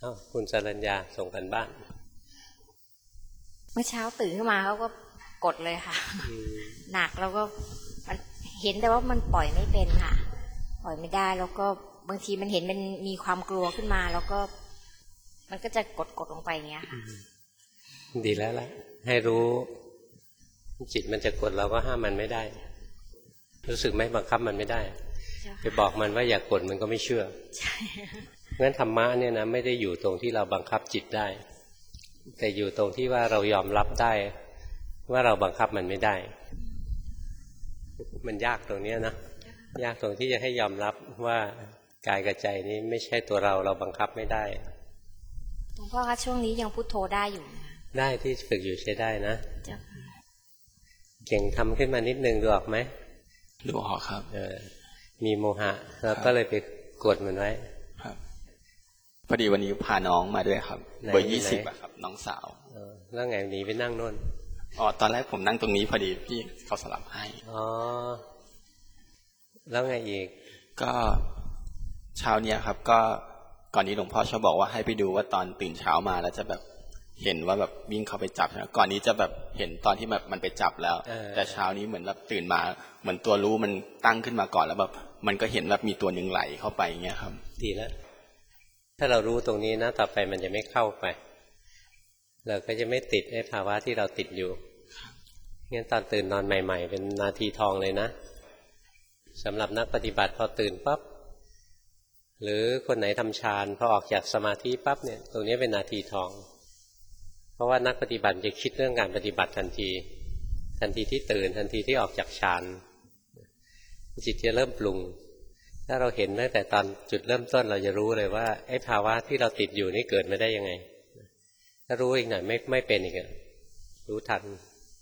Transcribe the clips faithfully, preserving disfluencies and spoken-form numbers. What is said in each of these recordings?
อ้าวคุณสรัญญาส่งกันบ้านเมื่อเช้าตื่นขึ้นมาเขาก็กดเลยค่ะหนักแล้วก็มันเห็นแต่ว่ามันปล่อยไม่เป็นค่ะปล่อยไม่ได้แล้วก็บางทีมันเห็นมันมีความกลัวขึ้นมาแล้วก็มันก็จะกดกดลงไปอย่างเงี้ยค่ะดีแล้วล่ะให้รู้จิตมันจะกดเราก็ห้ามมันไม่ได้รู้สึกไหมบังคับมันไม่ได้ไปบอกมันว่าอย่ากดมันก็ไม่เชื่อใช่งั้นธรรมะเนี่ยนะไม่ได้อยู่ตรงที่เราบังคับจิตได้แต่อยู่ตรงที่ว่าเรายอมรับได้ว่าเราบังคับมันไม่ได้มันยากตรงนี้นะยากตรงที่จะให้ยอมรับว่ากายกับใจนี้ไม่ใช่ตัวเราเราบังคับไม่ได้หลวงพ่อคะช่วงนี้ยังพุทโธได้อยู่ได้ที่ฝึกอยู่ใช้ได้นะเก่งทำขึ้นมานิดนึงดูออกไหมดูออกครับเออมีโมหะแล้วก็เลยไปกดมันไว้ครับพอดีวันนี้พาน้องมาด้วยครับเบอร์ยี่สิบอะครับน้องสาวแล้วไงหนีไปนั่งโน่นอ๋อตอนแรกผมนั่งตรงนี้พอดีพี่เขาสลับให้อ๋อแล้วไงอีกก็เช้าเนี้ยครับก็ก่อนนี้หลวงพ่อชอบบอกว่าให้ไปดูว่าตอนตื่นเช้ามาแล้วจะแบบเห็นว่าแบบวิ่งเข้าไปจับนะก่อนนี้จะแบบเห็นตอนที่แบบมันไปจับแล้วแต่เช้านี้เหมือนแบบตื่นมาเหมือนตัวรู้มันตั้งขึ้นมาก่อนแล้วแบบมันก็เห็นแบบมีตัวหนึ่งไหลเข้าไปอย่างเงี้ยครับดีแล้วถ้าเรารู้ตรงนี้นะต่อไปมันจะไม่เข้าไปเราก็จะไม่ติดไอ้ภาวะที่เราติดอยู่งั้นตอนตื่นนอนใหม่ๆเป็นนาทีทองเลยนะสำหรับนักปฏิบัติพอตื่นปั๊บหรือคนไหนทำฌานพอออกจากสมาธิปั๊บเนี่ยตรงนี้เป็นนาทีทองเพราะว่านักปฏิบัติจะคิดเรื่องการปฏิบัติทันทีทันทีที่ตื่นทันทีที่ออกจากฌานจิตจะเริ่มปรุงถ้าเราเห็นตั้งแต่ตอนจุดเริ่มต้นเราจะรู้เลยว่าไอ้ภาวะที่เราติดอยู่นี่เกิดมาได้ยังไงถ้ารู้อีกหน่อยไม่ไม่เป็นอีกรู้ทัน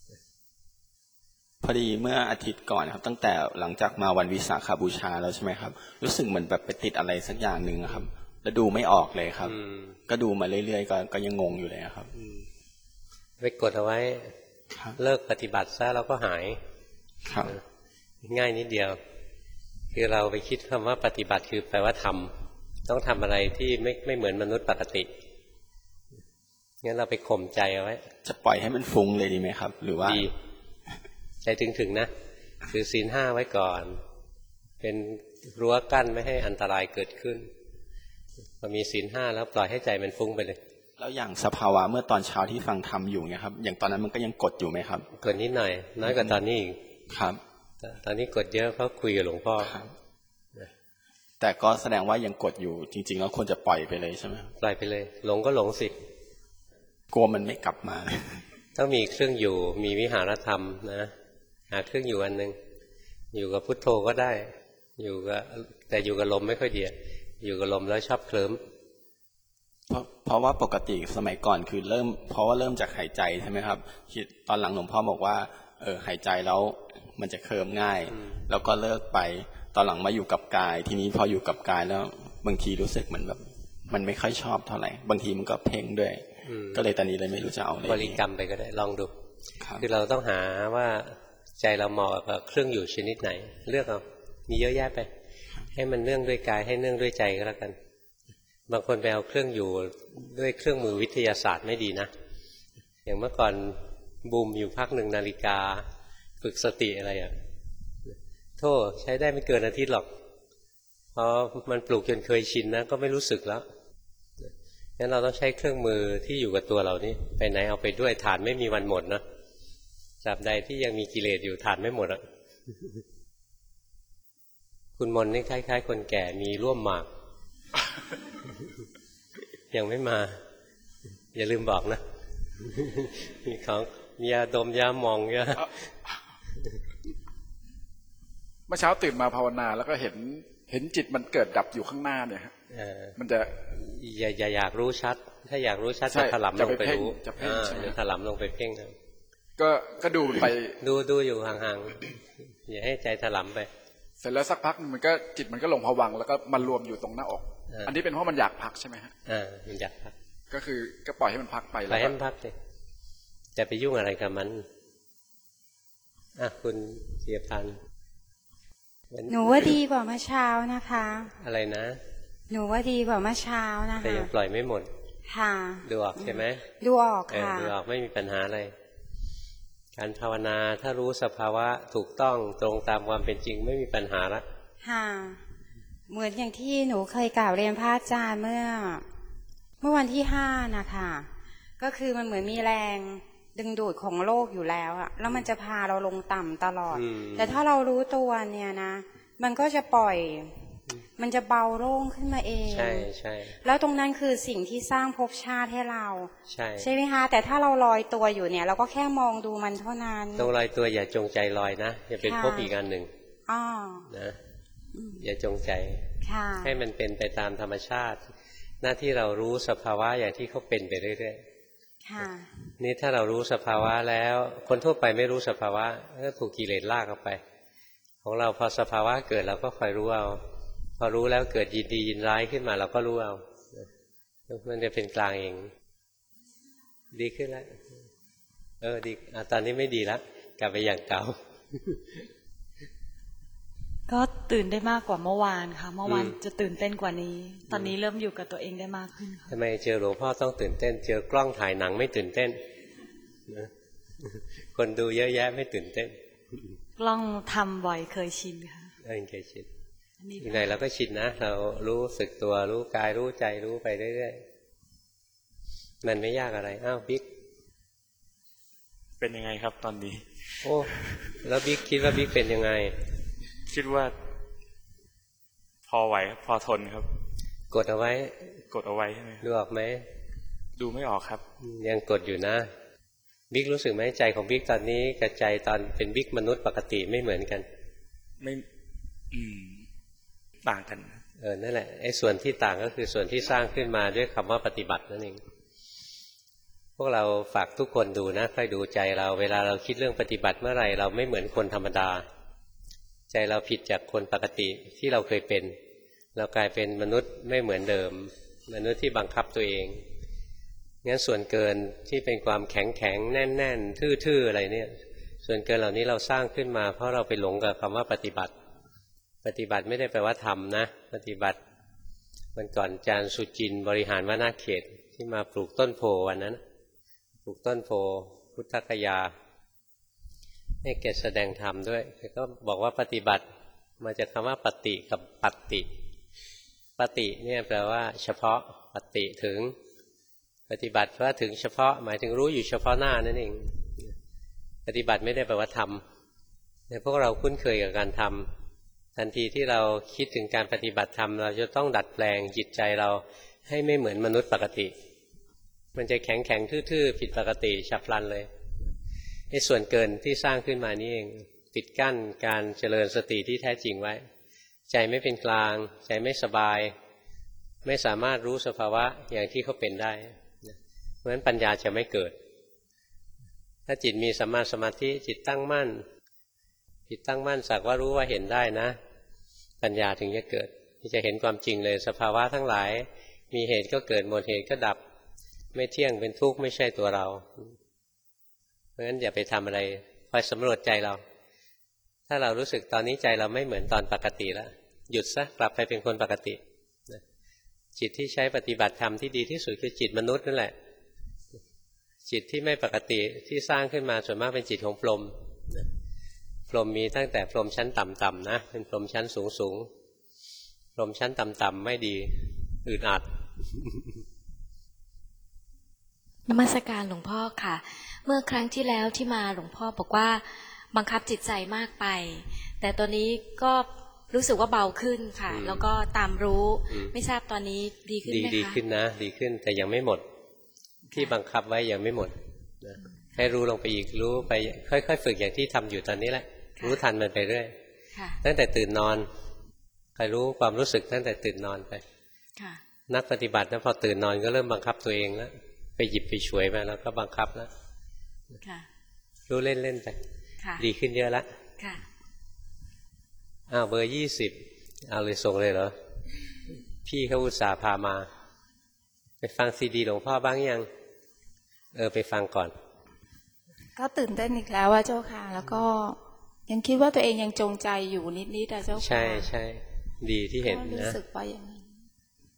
พอดีเมื่ออาทิตย์ก่อนครับตั้งแต่หลังจากมาวันวิสาขบูชาแล้วใช่ไหมครับรู้สึกเหมือนแบบไปติดอะไรสักอย่างหนึ่งครับแล้วดูไม่ออกเลยครับก็ดูมาเรื่อยๆก็ก็ยังงงอยู่เลยครับไปกดเอาไว้เลิกปฏิบัติซะแล้วก็หายครับง่ายนิดเดียวคือเราไปคิดคำว่าปฏิบัติคือแปลว่าทำต้องทำอะไรที่ไม่ไม่เหมือนมนุษย์ปกติงั้นเราไปข่มใจเอาไว้จะปล่อยให้มันฟุ้งเลยดีไหมครับหรือว่าดีใจถึงๆนะคือศีลห้าไว้ก่อนเป็นรั้วกั้นไม่ให้อันตรายเกิดขึ้นพอมีศีลห้าแล้วปล่อยให้ใจมันฟุ้งไปเลยแล้วอย่างสภาวะเมื่อตอนเช้าที่ฟังธรรมอยู่เนี่ยครับอย่างตอนนั้นมันก็ยังกดอยู่ไหมครับกดนิดหน่อยน้อยกว่าตอนนี้อีกครับตอนนี้กดเยอะเพราะคุยกับหลวงพ่อแต่ก็แสดงว่ายังกดอยู่จริงๆแล้วควรจะปล่อยไปเลยใช่ไหมปล่อยไปเลยหลงก็หลงสิกลัวมันไม่กลับมาต้องมีเครื่องอยู่มีวิหารธรรมนะหาเครื่องอยู่อันหนึ่งอยู่กับพุทโธก็ได้อยู่กับแต่อยู่กับลมไม่ค่อยดีอยู่กับลมแล้วชอบเคลิ้มเพราะเพราะว่าปกติสมัยก่อนคือเริ่มเพราะว่าเริ่มจากหายใจใช่ไหมครับตอนหลังหลวงพ่อบอกว่าเออหายใจแล้วมันจะเคลิ้มง่ายแล้วก็เลิกไปตอนหลังมาอยู่กับกายทีนี้พออยู่กับกายแล้วบางทีรู้สึกเหมือนแบบมันไม่ค่อยชอบเท่าไหร่บางทีมันก็เพ่งด้วยก็เลยตอนนี้เลยไม่รู้จะเอาอะไรบริกรรมไปก็ได้ลองดูคือเราต้องหาว่าใจเราเหมาะกับเครื่องอยู่ชนิดไหนเลือกเอามีเยอะแยะไปให้มันเนื่องด้วยกายให้เนื่องด้วยใจก็แล้วกันบางคนไปเอาเครื่องอยู่ด้วยเครื่องมือวิทยาศาสตร์ไม่ดีนะอย่างเมื่อก่อนบูมอยู่พักหนึ่งนาฬิกาฝึกสติอะไรอ่ะโธ่ใช้ได้ไม่เกินอาทิตย์หรอกพอมันปลูกจนเคยชินนะก็ไม่รู้สึกแล้วงั้นเราต้องใช้เครื่องมือที่อยู่กับตัวเรานี่ไปไหนเอาไปด้วยฐานไม่มีวันหมดนะตราบใดที่ยังมีกิเลสอยู่ฐานไม่หมดอ่ะคุณมนนี่คล้ายๆคนแก่มีร่วมหมากยังไม่มาอย่าลืมบอกนะมีของมียาดมยาหมองยาเมื่อเช้าตื่นมาภาวนาแล้วก็เห็นเห็นจิตมันเกิดดับอยู่ข้างหน้าเนี่ยครับมันจะอย่าอย่าอยากรู้ชัดถ้าอยากรู้ชัดจะถลำลงไปรู้จะเพ่งจะถลำลงไปเพ่งก็ก็ดูไปดูดูอยู่ห่างๆอย่าให้ใจถลำไปเสร็จแล้วสักพักมันก็จิตมันก็ลงภวังค์แล้วก็มันรวมอยู่ตรงหน้าอกอันนี้เป็นเพราะมันอยากพักใช่ไหมฮะอ่ามันอยากพักก็คือก็ปล่อยให้มันพักไปปล่อยให้มันพักสิจะไปยุ่งอะไรกับมันอ่ะคุณเสียพันธ์หนูว่าดีกว่าเมื่อเช้านะคะอะไรนะหนูว่าดีกว่าเมื่อเช้านะคะแต่ยังปล่อยไม่หมดค่ะดูออกใช่ไหมดูออกค่ะดูออกไม่มีปัญหาอะไรการภาวนาถ้ารู้สภาวะถูกต้องตรงตามความเป็นจริงไม่มีปัญหาละค่ะเหมือนอย่างที่หนูเคยกล่าวเรียนพระอาจารย์เมื่อเมื่อวันที่ห้านะคะก็คือมันเหมือนมีแรงดึงดูดของโลกอยู่แล้วอะแล้วมันจะพาเราลงต่ำตลอดแต่ถ้าเรารู้ตัวเนี่ยนะมันก็จะปล่อยมันจะเบาโล่งขึ้นมาเองใช่ใช่แล้วตรงนั้นคือสิ่งที่สร้างภพชาติให้เราใช่ใช่ไหมคะแต่ถ้าเราลอยตัวอยู่เนี่ยเราก็แค่มองดูมันเท่านั้นตรงลอยตัวอย่าจงใจลอยนะอย่าเป็นภพอีกอันหนึ่งอ๋อนะอย่าจงใจให้มันเป็นไปตามธรรมชาติหน้าที่เรารู้สภาวะอย่างที่เขาเป็นไปเรื่อยๆนี่ถ้าเรารู้สภาวะแล้วคนทั่วไปไม่รู้สภาวะก็ถูกกิเลสลากออกไปของเราพอสภาวะเกิดเราก็คอยรู้เอาพอรู้แล้วเกิดยินดียินร้ายขึ้นมาเราก็รู้เอามันจะเป็นกลางเองดีขึ้นแล้วเออดีตอนนี้ไม่ดีแล้วกลับไปอย่างเก่าก็ตื่นได้มากกว่าเมื่อวานค่ะเมื่อวานจะตื่นเต้นกว่านี้ตอนนี้เริ่มอยู่กับตัวเองได้มากขึ้นค่ะทำไมเจอหลวงพ่อต้องตื่นเต้นเจอกล้องถ่ายหนังไม่ตื่นเต้นคนดูเยอะแยะไม่ตื่นเต้นกล้องทำบ่อยเคยชินค่ะเออเคยชินยังไงเราก็ชินนะเรารู้สึกตัวรู้กายรู้ใจรู้ไปเรื่อยๆมันไม่ยากอะไรอ้าวบิ๊กเป็นยังไงครับตอนนี้โอ้แล้วบิ๊กคิดว่าบิ๊กเป็นยังไงคิดว่าพอไหวพอทนครับกดเอาไว้กดเอาไว้ใช่ไหมดูออกไหมดูไม่ออกครับยังกดอยู่นะบิ๊กรู้สึกไหมใจของบิ๊กตอนนี้กับใจตอนเป็นบิ๊กมนุษย์ปกติไม่เหมือนกันไม่อืมต่างกันเออนั่นแหละไอ้ส่วนที่ต่างก็คือส่วนที่สร้างขึ้นมาด้วยคำว่าปฏิบัตินั่นเองพวกเราฝากทุกคนดูนะค่อยดูใจเราเวลาเราคิดเรื่องปฏิบัติเมื่อไหร่เราไม่เหมือนคนธรรมดาใจเราผิดจากคนปกติที่เราเคยเป็นเรากลายเป็นมนุษย์ไม่เหมือนเดิมมนุษย์ที่บังคับตัวเองงั้นส่วนเกินที่เป็นความแข็งแข็งแน่นแน่นทื่อๆอะไรเนี่ยส่วนเกินเหล่านี้เราสร้างขึ้นมาเพราะเราไปหลงกับคำว่าปฏิบัติปฏิบัติไม่ได้แปลว่าทำนะปฏิบัติวันก่อนอาจารย์สุจินบริหารวนาเขตที่มาปลูกต้นโพวันนั้นปลูกต้นโพพุทธคยาให้แกแสดงธรรมด้วยแกก็บอกว่าปฏิบัติมาจากคำว่าปฏิกับปัตติปฏิเนี่ยแปลว่าเฉพาะปฏิถึงปฏิบัติว่าถึงเฉพาะหมายถึงรู้อยู่เฉพาะหน้านั่นเองปฏิบัติไม่ได้แปลว่าทำแต่พวกเราคุ้นเคยกับการทำทันทีที่เราคิดถึงการปฏิบัติธรรมเราจะต้องดัดแปลงจิตใจเราให้ไม่เหมือนมนุษย์ปกติมันจะแข็งแข็งทื่อๆผิดปกติฉับพลันเลยไอ้ส่วนเกินที่สร้างขึ้นมานี่เองปิดกั้นการเจริญสติที่แท้จริงไว้ใจไม่เป็นกลางใจไม่สบายไม่สามารถรู้สภาวะอย่างที่เขาเป็นได้เพราะฉะนั้นปัญญาจะไม่เกิดถ้าจิตมีสัมมาสมาธิจิตตั้งมั่นจิตตั้งมั่นสักว่ารู้ว่าเห็นได้นะปัญญาถึงจะเกิดที่จะเห็นความจริงเลยสภาวะทั้งหลายมีเหตุก็เกิดหมดเหตุก็ดับไม่เที่ยงเป็นทุกข์ไม่ใช่ตัวเราเพราะฉะนั้นอย่าไปทำอะไรคอยสำรวจใจเราถ้าเรารู้สึกตอนนี้ใจเราไม่เหมือนตอนปกติแล้วหยุดซะกลับไปเป็นคนปกติจิตที่ใช้ปฏิบัติธรรมที่ดีที่สุดคือจิตมนุษย์นั่นแหละจิตที่ไม่ปกติที่สร้างขึ้นมาส่วนมากเป็นจิตของพรหมพรหมมีตั้งแต่พรหมชั้นต่ำๆนะเป็นพรหมชั้นสูงๆพรหมชั้นต่ำๆไม่ดีอึดอัดนมัสการหลวงพ่อค่ะเมื่อครั้งที่แล้วที่มาหลวงพ่อบอกว่าบังคับจิตใจมากไปแต่ตอนนี้ก็รู้สึกว่าเบาขึ้นค่ะแล้วก็ตามรู้ไม่ทราบตอนนี้ดีขึ้นไหมคะดีขึ้นนะดีขึ้นแต่ยังไม่หมดที่บังคับไว้ยังไม่หมดให้รู้ลงไปอีกรู้ไปค่อยๆฝึกอย่างที่ทำอยู่ตอนนี้แหละรู้ทันมันไปเรื่อยตั้งแต่ตื่นนอนใครรู้ความรู้สึกตั้งแต่ตื่นนอนไปนักปฏิบัตินะพอตื่นนอนก็เริ่มบังคับตัวเองแล้วไปหยิบไปฉวยมาแล้วก็บังคับแล้วรู้เล่นๆไปดีขึ้นเยอะแล้วอ้าวเบอร์ยี่สิบเอาเลยส่งเลยเหรอพี่เขาอุตส่าห์พามาไปฟังซีดีหลวงพ่อบ้างยังเออไปฟังก่อนก็ตื่นเต้นอีกแล้วว่าเจ้าค่ะแล้วก็ยังคิดว่าตัวเองยังจงใจอยู่นิดๆแต่เจ้าค่ะใช่ใช่ดีที่เห็นนะรู้สึกว่าอย่างนั้น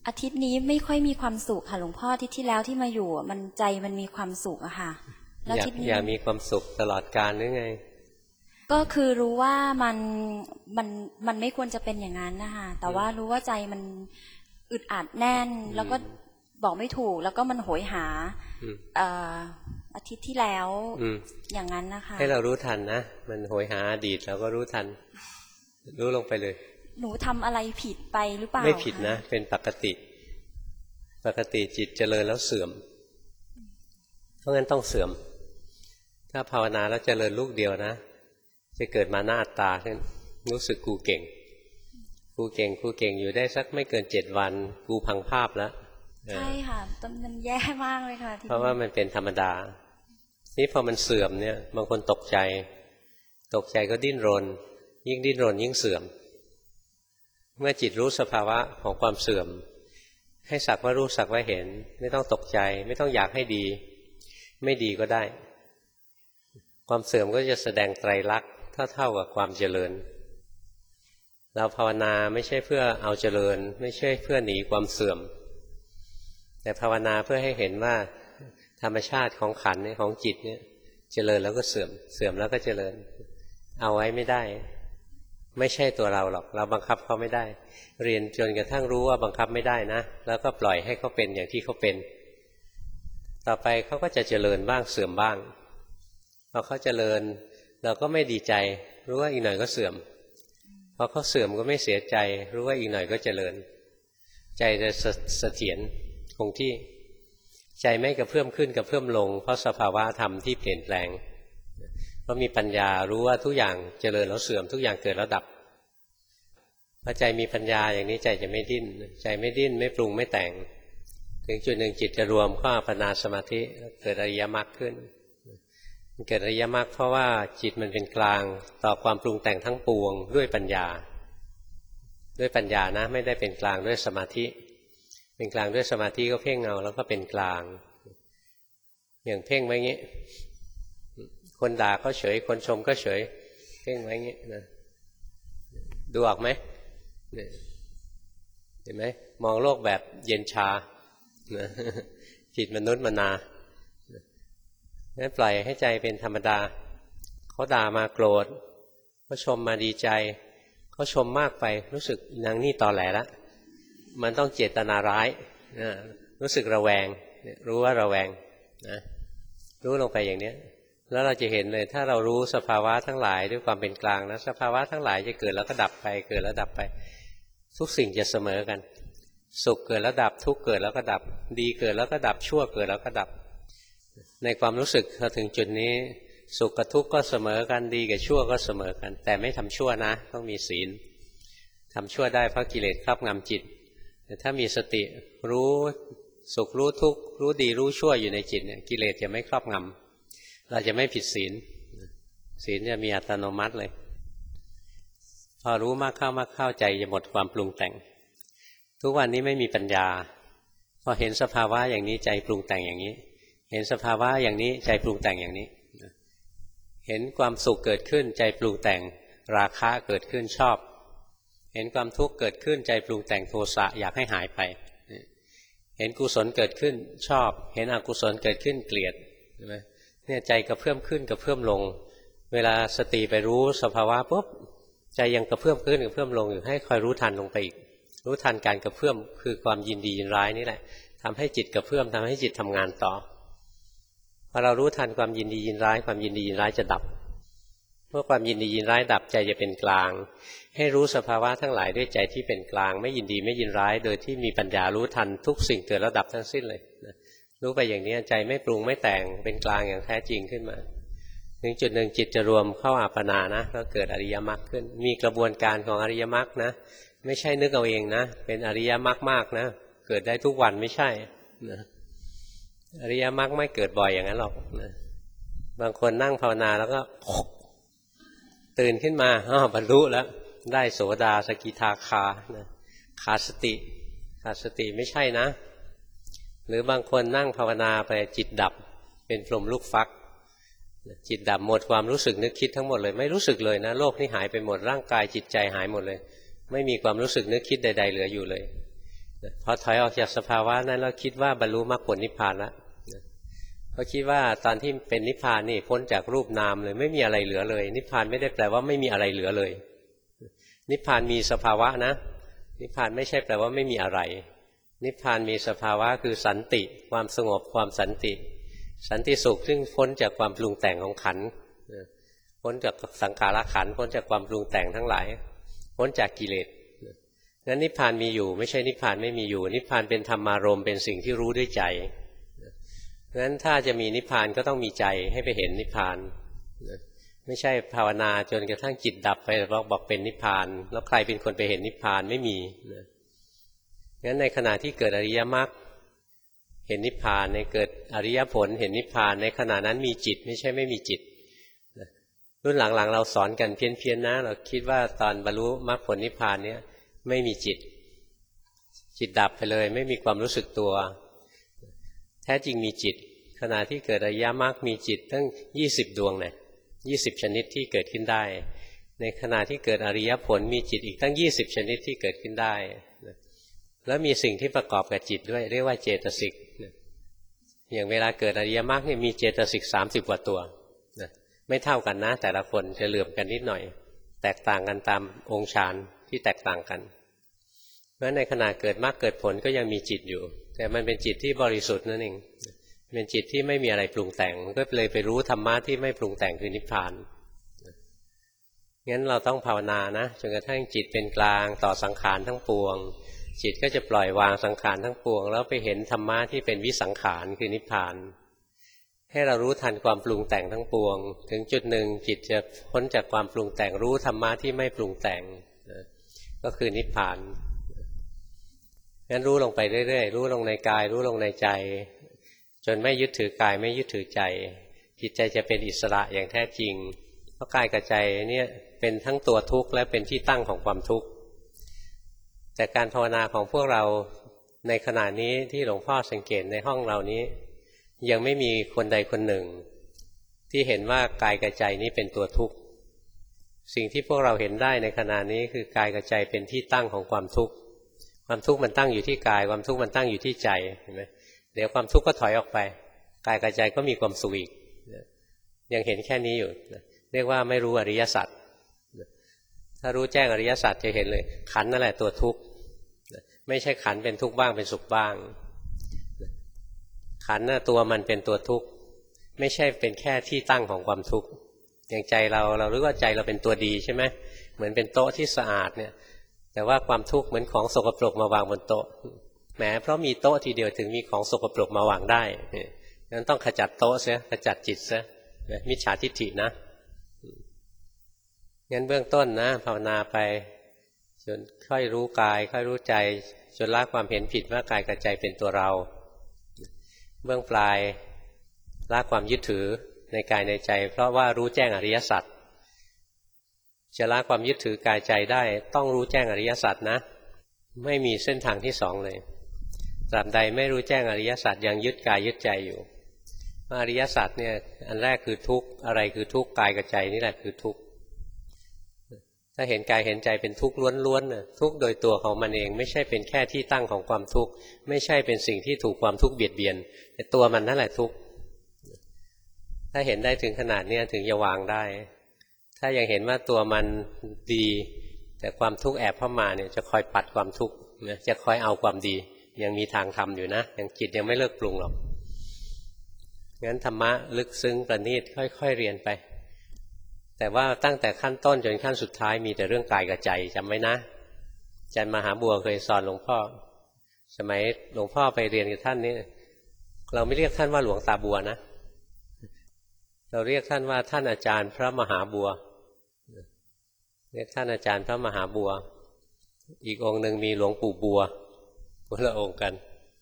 อาทิตย์นี้ไม่ค่อยมีความสุขค่ะหลวงพ่ออาทิตย์ที่แล้วที่มาอยู่มันใจมันมีความสุขอะค่ะแล้วอาทิตย์นี้อยากมีความสุขตลอดกาลหรือไงก็คือรู้ว่ามันมันมันไม่ควรจะเป็นอย่างนั้นนะคะแต่ว่ารู้ว่าใจมันอึดอัดแน่นแล้วก็บอกไม่ถูกแล้วก็มันโหยหาอาทิตย์ที่แล้วอย่างนั้นนะคะให้เรารู้ทันนะมันโหยหาอดีตเราก็รู้ทันรู้ลงไปเลยหนูทำอะไรผิดไปหรือเปล่าไม่ผิดนะเป็นปกติปกติจิตเจริญแล้วเสื่อมเพราะงั้นต้องเสื่อมถ้าภาวนาแล้วเจริญลูกเดียวนะจะเกิดมาหน้าอัตตาขึ้นรู้สึกกูเก่งกูเก่งกูเก่งอยู่ได้สักไม่เกินเจ็ดวันกูพังภาพแล้วใช่ค่ะตอนมันแย่มากเลยค่ะเพราะว่ามันเป็นธรรมดานี่พอมันเสื่อมเนี่ยบางคนตกใจตกใจก็ดิ้นรนยิ่งดิ้นรนยิ่งเสื่อมเมื่อจิตรู้สภาวะของความเสื่อมให้สักว่ารู้สักว่าเห็นไม่ต้องตกใจไม่ต้องอยากให้ดีไม่ดีก็ได้ความเสื่อมก็จะแสดงไตรลักษณ์เท่าๆกับความเจริญเราภาวนาไม่ใช่เพื่อเอาเจริญไม่ใช่เพื่อหนีความเสื่อมแต่ภาวนาเพื่อให้เห็นว่าธรรมชาติของขันธ์ของจิตเนี่ยเจริญแล้วก็เสื่อมเสื่อมแล้วก็เจริญเอาไว้ไม่ได้ไม่ใช่ตัวเราหรอกเราบังคับเขาไม่ได้เรียนจนกระทั่งรู้ว่าบังคับไม่ได้นะแล้วก็ปล่อยให้เขาเป็นอย่างที่เขาเป็นต่อไปเขาก็จะเจริญบ้างเสื่อมบ้างพอเขาเจริญเราก็ไม่ดีใจรู้ว่าอีกหน่อยก็เสื่อมพอเขาเสื่อมก็ไม่เสียใจรู้ว่าอีกหน่อยก็เจริญใจจะเสถียรคงที่ใจไม่กระเพื่อมขึ้นกระเพื่อมลงเพราะสภาวะธรรมที่เปลี่ยนแปลงเพราะมีปัญญารู้ว่าทุกอย่างเจริญแล้วเสื่อมทุกอย่างเกิดแล้วดับพอใจมีปัญญาอย่างนี้ใจจะไม่ดิ้นใจไม่ดิ้นไม่ปรุงไม่แต่งถึงจุดหนึ่งจิตจะรวมเข้าอัปปนาสมาธิเกิดอริยมรรคขึ้นเกิดอริยมรรคเพราะว่าจิตมันเป็นกลางต่อความปรุงแต่งทั้งปวงด้วยปัญญาด้วยปัญญานะไม่ได้เป็นกลางด้วยสมาธิเป็นกลางด้วยสมาธิก็เพ่งเงาแล้วก็เป็นกลางอย่างเพ่งไว้งี้คนด่าก็เฉยคนชมก็เฉยเพ่งไว้งี้นะดูออกไหมเห็นไหมมองโลกแบบเย็นชาจิตมนุษย์มนางั้นปล่อยให้ใจเป็นธรรมดาเขาด่ามาโกรธเขาชมมาดีใจเขาชมมากไปรู้สึกนางนี่ตอแหลละมันต้องเจตนาร้ายรู้สึกระแวงรู้ว่าระแวงนะรู้ลงไปอย่างนี้แล้วเราจะเห็นเลยถ้าเรารู้สภาวะทั้งหลายด้วยความเป็นกลางนะสภาวะทั้งหลายจะเกิดแล้วก็ดับไปเกิดแล้วดับไปทุกสิ่งจะเสมอกันสุขเกิดแล้วดับทุกข์เกิดแล้วก็ดับดีเกิดแล้วก็ดับชั่วเกิดแล้วก็ดับในความรู้สึกพอถึงจุดนี้สุขกับทุกข์ก็เสมอกันดีกับชั่วก็เสมอกันแต่ไม่ทำชั่วนะต้องมีศีลทำชั่วได้เพราะกิเลสครอบงำจิตแต่ถ้ามีสติรู้สุขรู้ทุกข์รู้ดีรู้ชั่วอยู่ในจิตเนี่ยกิเลสจะไม่ครอบงำเราจะไม่ผิดศีลศีลจะมีอัตโนมัติเลยพอรู้มากเข้ามากเข้าใจจะหมดความปรุงแต่งทุกวันนี้ไม่มีปัญญาพอเห็นสภาวะอย่างนี้ใจปรุงแต่งอย่างนี้เห็นสภาวะอย่างนี้ใจปรุงแต่งอย่างนี้เห็นความสุขเกิดขึ้นใจปรุงแต่งราคะเกิดขึ้นชอบเห็นความทุกข์เกิดขึ้นใจปรุงแต่งโทสะอยากให้หายไปเห็นกุศลเกิดขึ้นชอบเห็นอกุศลเกิดขึ้นเกลียดใช่ไหมเนี่ยใจกระเพื่อมขึ้นกระเพื่อมลงเวลาสติไปรู้สภาวะปุ๊บใจยังกระเพื่อมขึ้นกระเพื่อมลงอยู่ให้คอยรู้ทันลงไปอีกรู้ทันการกระเพื่อมคือความยินดียินร้ายนี่แหละทำให้จิตกระเพื่อมทำให้จิตทำงานต่อพอเรารู้ทันความยินดียินร้ายความยินดียินร้ายจะดับเมื่อความยินดียินร้ายดับใจจะเป็นกลางให้รู้สภาวะทั้งหลายด้วยใจที่เป็นกลางไม่ยินดีไม่ยินร้ายโดยที่มีปัญญารู้ทันทุกสิ่งเกิดแล้วดับทั้งสิ้นเลยนะรู้ไปอย่างนี้ใจไม่ปรุงไม่แต่งเป็นกลางอย่างแท้จริงขึ้นมาถึงจุดหนึ่งจิตจะรวมเข้าอัปปนานะแล้วเกิดอริยมรรคขึ้นมีกระบวนการของอริยมรรคนะไม่ใช่นึกเอาเองนะเป็นอริยมรรคมากนะเกิดได้ทุกวันไม่ใช่นะอริยมรรคไม่เกิดบ่อยอย่างนั้นหรอกนะบางคนนั่งภาวนาแล้วก็ตื่นขึ้นมาอ้าวบรรลุแล้วได้โสดาสกิทาคานะขาดสติขาดสติไม่ใช่นะหรือบางคนนั่งภาวนาไปจิตดับเป็นพรหมลูกฟักจิตดับหมดความรู้สึกนึกคิดทั้งหมดเลยไม่รู้สึกเลยนะโลกนี้หายไปหมดร่างกายจิตใจหายหมดเลยไม่มีความรู้สึกนึกคิดใดๆเหลืออยู่เลยพอถอยออกจากสภาวะนั้นเราคิดว่าบรรลุมรรคผลนิพพานแล้วเขาคิดว่าตอนที่เป็นนิพพานนี่พ้นจากรูปนามเลยไม่มีอะไรเหลือเลยนิพพานไม่ได้แปลว่าไม่มีอะไรเหลือเลยนิพพานมีสภาวะนะนิพพานไม่ใช่แปลว่าไม่มีอะไรนิพพานมีสภาวะคือสันติความสงบความสันติสันติสุขซึ่งพ้นจากความปรุงแต่งของขันธ์พ้นจากสังขารขันธ์พ้นจากความปรุงแต่งทั้งหลายพ้นจากกิเลสงั้นนิพพานมีอยู่ไม่ใช่นิพพานไม่มีอยู่นิพพานเป็นธรรมารมณ์เป็นสิ่งที่รู้ด้วยใจงั้นถ้าจะมีนิพพานก็ต้องมีใจให้ไปเห็นนิพพานไม่ใช่ภาวนาจนกระทั่งจิตดับไปบอกบอกเป็นนิพพานแล้วใครเป็นคนไปเห็นนิพพานไม่มีงั้นในขณะที่เกิดอริยมรรคเห็นนิพพานในเกิดอริยผลเห็นนิพพานในขณะนั้นมีจิตไม่ใช่ไม่มีจิตรุ่นหลังๆเราสอนกันเพี้ยนๆนะเราคิดว่าตอนบรรลุมรรคผลนิพพานเนี้ยไม่มีจิตจิตดับไปเลยไม่มีความรู้สึกตัวแท้จริงมีจิตขณะที่เกิดอริยมรรคมีจิตตั้งยี่สิบดวงเนี่ยยี่สิบชนิดที่เกิดขึ้นได้ในขณะที่เกิดอริยผลมีจิตอีกตั้งยี่สิบชนิดที่เกิดขึ้นได้แล้วมีสิ่งที่ประกอบกับจิตด้วยเรียกว่าเจตสิกอย่างเวลาเกิดอริยมรรคเนี่ยมีเจตสิกสามสิบกว่าตัวไม่เท่ากันนะแต่ละคนจะเหลื่อมกันนิดหน่อยแตกต่างกันตามองค์ฌานที่แตกต่างกันเพราะในขณะเกิดมรรคเกิดผลก็ยังมีจิตอยู่แต่มันเป็นจิตที่บริสุทธิ์นั่นเองเป็นจิตที่ไม่มีอะไรปรุงแต่งมันก็เลยไปรู้ธรรมะที่ไม่ปรุงแต่งคือนิพพานงั้นเราต้องภาวนานะจนกระทั่งจิตเป็นกลางต่อสังขารทั้งปวงจิตก็จะปล่อยวางสังขารทั้งปวงแล้วไปเห็นธรรมะที่เป็นวิสังขารคือนิพพานให้เรารู้ทันความปรุงแต่งทั้งปวงถึงจุดหนึ่งจิตจะพ้นจากความปรุงแต่งรู้ธรรมะที่ไม่ปรุงแต่งก็คือนิพพานงั้นรู้ลงไปเรื่อยๆรู้ลงในกายรู้ลงในใจจนไม่ยึดถือกายไม่ยึดถือใจจิตใจจะเป็นอิสระอย่างแท้จริงเพราะกายกับใจเนี่ยเป็นทั้งตัวทุกข์และเป็นที่ตั้งของความทุกข์แต่การภาวนาของพวกเราในขณะนี้ที่หลวงพ่อสังเกตในห้องเรานี้ยังไม่มีคนใดคนหนึ่งที่เห็นว่ากายกับใจนี้เป็นตัวทุกข์สิ่งที่พวกเราเห็นได้ในขณะนี้คือกายกับใจเป็นที่ตั้งของความทุกข์ความทุกข์มันตั้งอยู่ที่กายความทุกข์มันตั้งอยู่ที่ใจเห็นไหมเดี๋ยวความทุกข์ก็ถอยออกไปกายกับใจก็มีความสุขอีกยังเห็นแค่นี้อยู่เรียกว่าไม่รู้อริยสัจถ้ารู้แจ้งอริยสัจจะเห็นเลยขันนั่นแหละตัวทุกข์ไม่ใช่ขันเป็นทุกข์บ้างเป็นสุขบ้างขันน่ะตัวมันเป็นตัวทุกข์ไม่ใช่เป็นแค่ที่ตั้งของความทุกข์อย่างใจเราเรารู้ว่าใจเราเป็นตัวดีใช่ไหมเหมือนเป็นโต๊ะที่สะอาดเนี่ยแต่ว่าความทุกข์เหมือนของสกปรกมาวางบนโต๊ะแหมเพราะมีโต๊ะทีเดียวถึงมีของสกปรกมาวางได้งั้นต้องขจัดโต๊ะเสียขจัดจิตเสียมิจฉาทิฏฐินะงั้นเบื้องต้นนะภาวนาไปจนค่อยรู้กายค่อยรู้ใจจนละความเห็นผิดว่ากายกับใจเป็นตัวเราเบื้องปลายละความยึดถือในกายในใจเพราะว่ารู้แจ้งอริยสัจจะละความยึดถือกายใจได้ต้องรู้แจ้งอริยสัจนะไม่มีเส้นทางที่สองเลยตราบใดไม่รู้แจ้งอริยสัจยังยึดกายยึดใจอยู่อริยสัจเนี่ยอันแรกคือทุกข์อะไรคือทุกข์กายกับใจนี่แหละคือทุกข์ถ้าเห็นกายเห็นใจเป็นทุกข์ล้วนๆน่ะทุกข์โดยตัวของมันเองไม่ใช่เป็นแค่ที่ตั้งของความทุกข์ไม่ใช่เป็นสิ่งที่ถูกความทุกข์เบียดเบียนแต่ตัวมันนั่นแหละทุกข์ถ้าเห็นได้ถึงขนาดนี้ถึงจะวางได้ถ้ายังเห็นว่าตัวมันดีแต่ความทุกข์แอบเข้ามาเนี่ยจะคอยปัดความทุกข์นะจะคอยเอาความดียังมีทางทำอยู่นะยังจิตยังไม่เลิกปรุงหรอกงั้นธรรมะลึกซึ้งประณีตค่อยๆเรียนไปแต่ว่าตั้งแต่ขั้นต้นจนขั้นสุดท้ายมีแต่เรื่องกายกับใจจำไว้นะอาจารย์มหาบัวเคยสอนหลวงพ่อสมัยหลวงพ่อไปเรียนกับท่านนี่เราไม่เรียกท่านว่าหลวงตาบัวนะเราเรียกท่านว่าท่านอาจารย์พระมหาบัวเรียกท่านอาจารย์พระมหาบัวอีกองค์หนึ่งมีหลวงปู่บัวคนละองค์กัน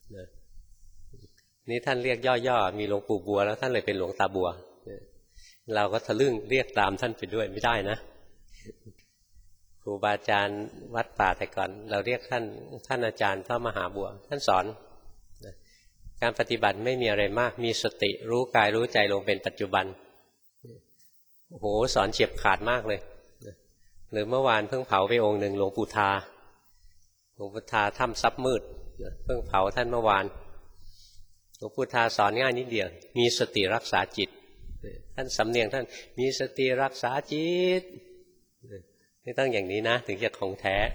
นี่ท่านเรียกย่อๆมีหลวงปู่บัวแล้วท่านเลยเป็นหลวงตาบัวเราก็ทะลึ่งเรียกตามท่านไปด้วยไม่ได้นะครูบาอาจารย์วัดป่าแต่ก่อนเราเรียกท่านท่านอาจารย์พระมหาบัวท่านสอนการปฏิบัติไม่มีอะไรมากมีสติรู้กายรู้ใจลงเป็นปัจจุบันโอ้โหสอนเฉียบขาดมากเลยหรือเมื่อวานเพิ่งเผาไปองค์หนึ่งหลวงปู่ทาหลวงปู่ทาถ้ำซับมืดเพิ่งเผาท่านเมื่อวานหลวงปู่ทาสอนง่ายนิดเดียวมีสติรักษาจิตท่านสำเนียงท่านมีสติรักษาจิตไม่ต้องอย่างนี้นะถึงจะของแท้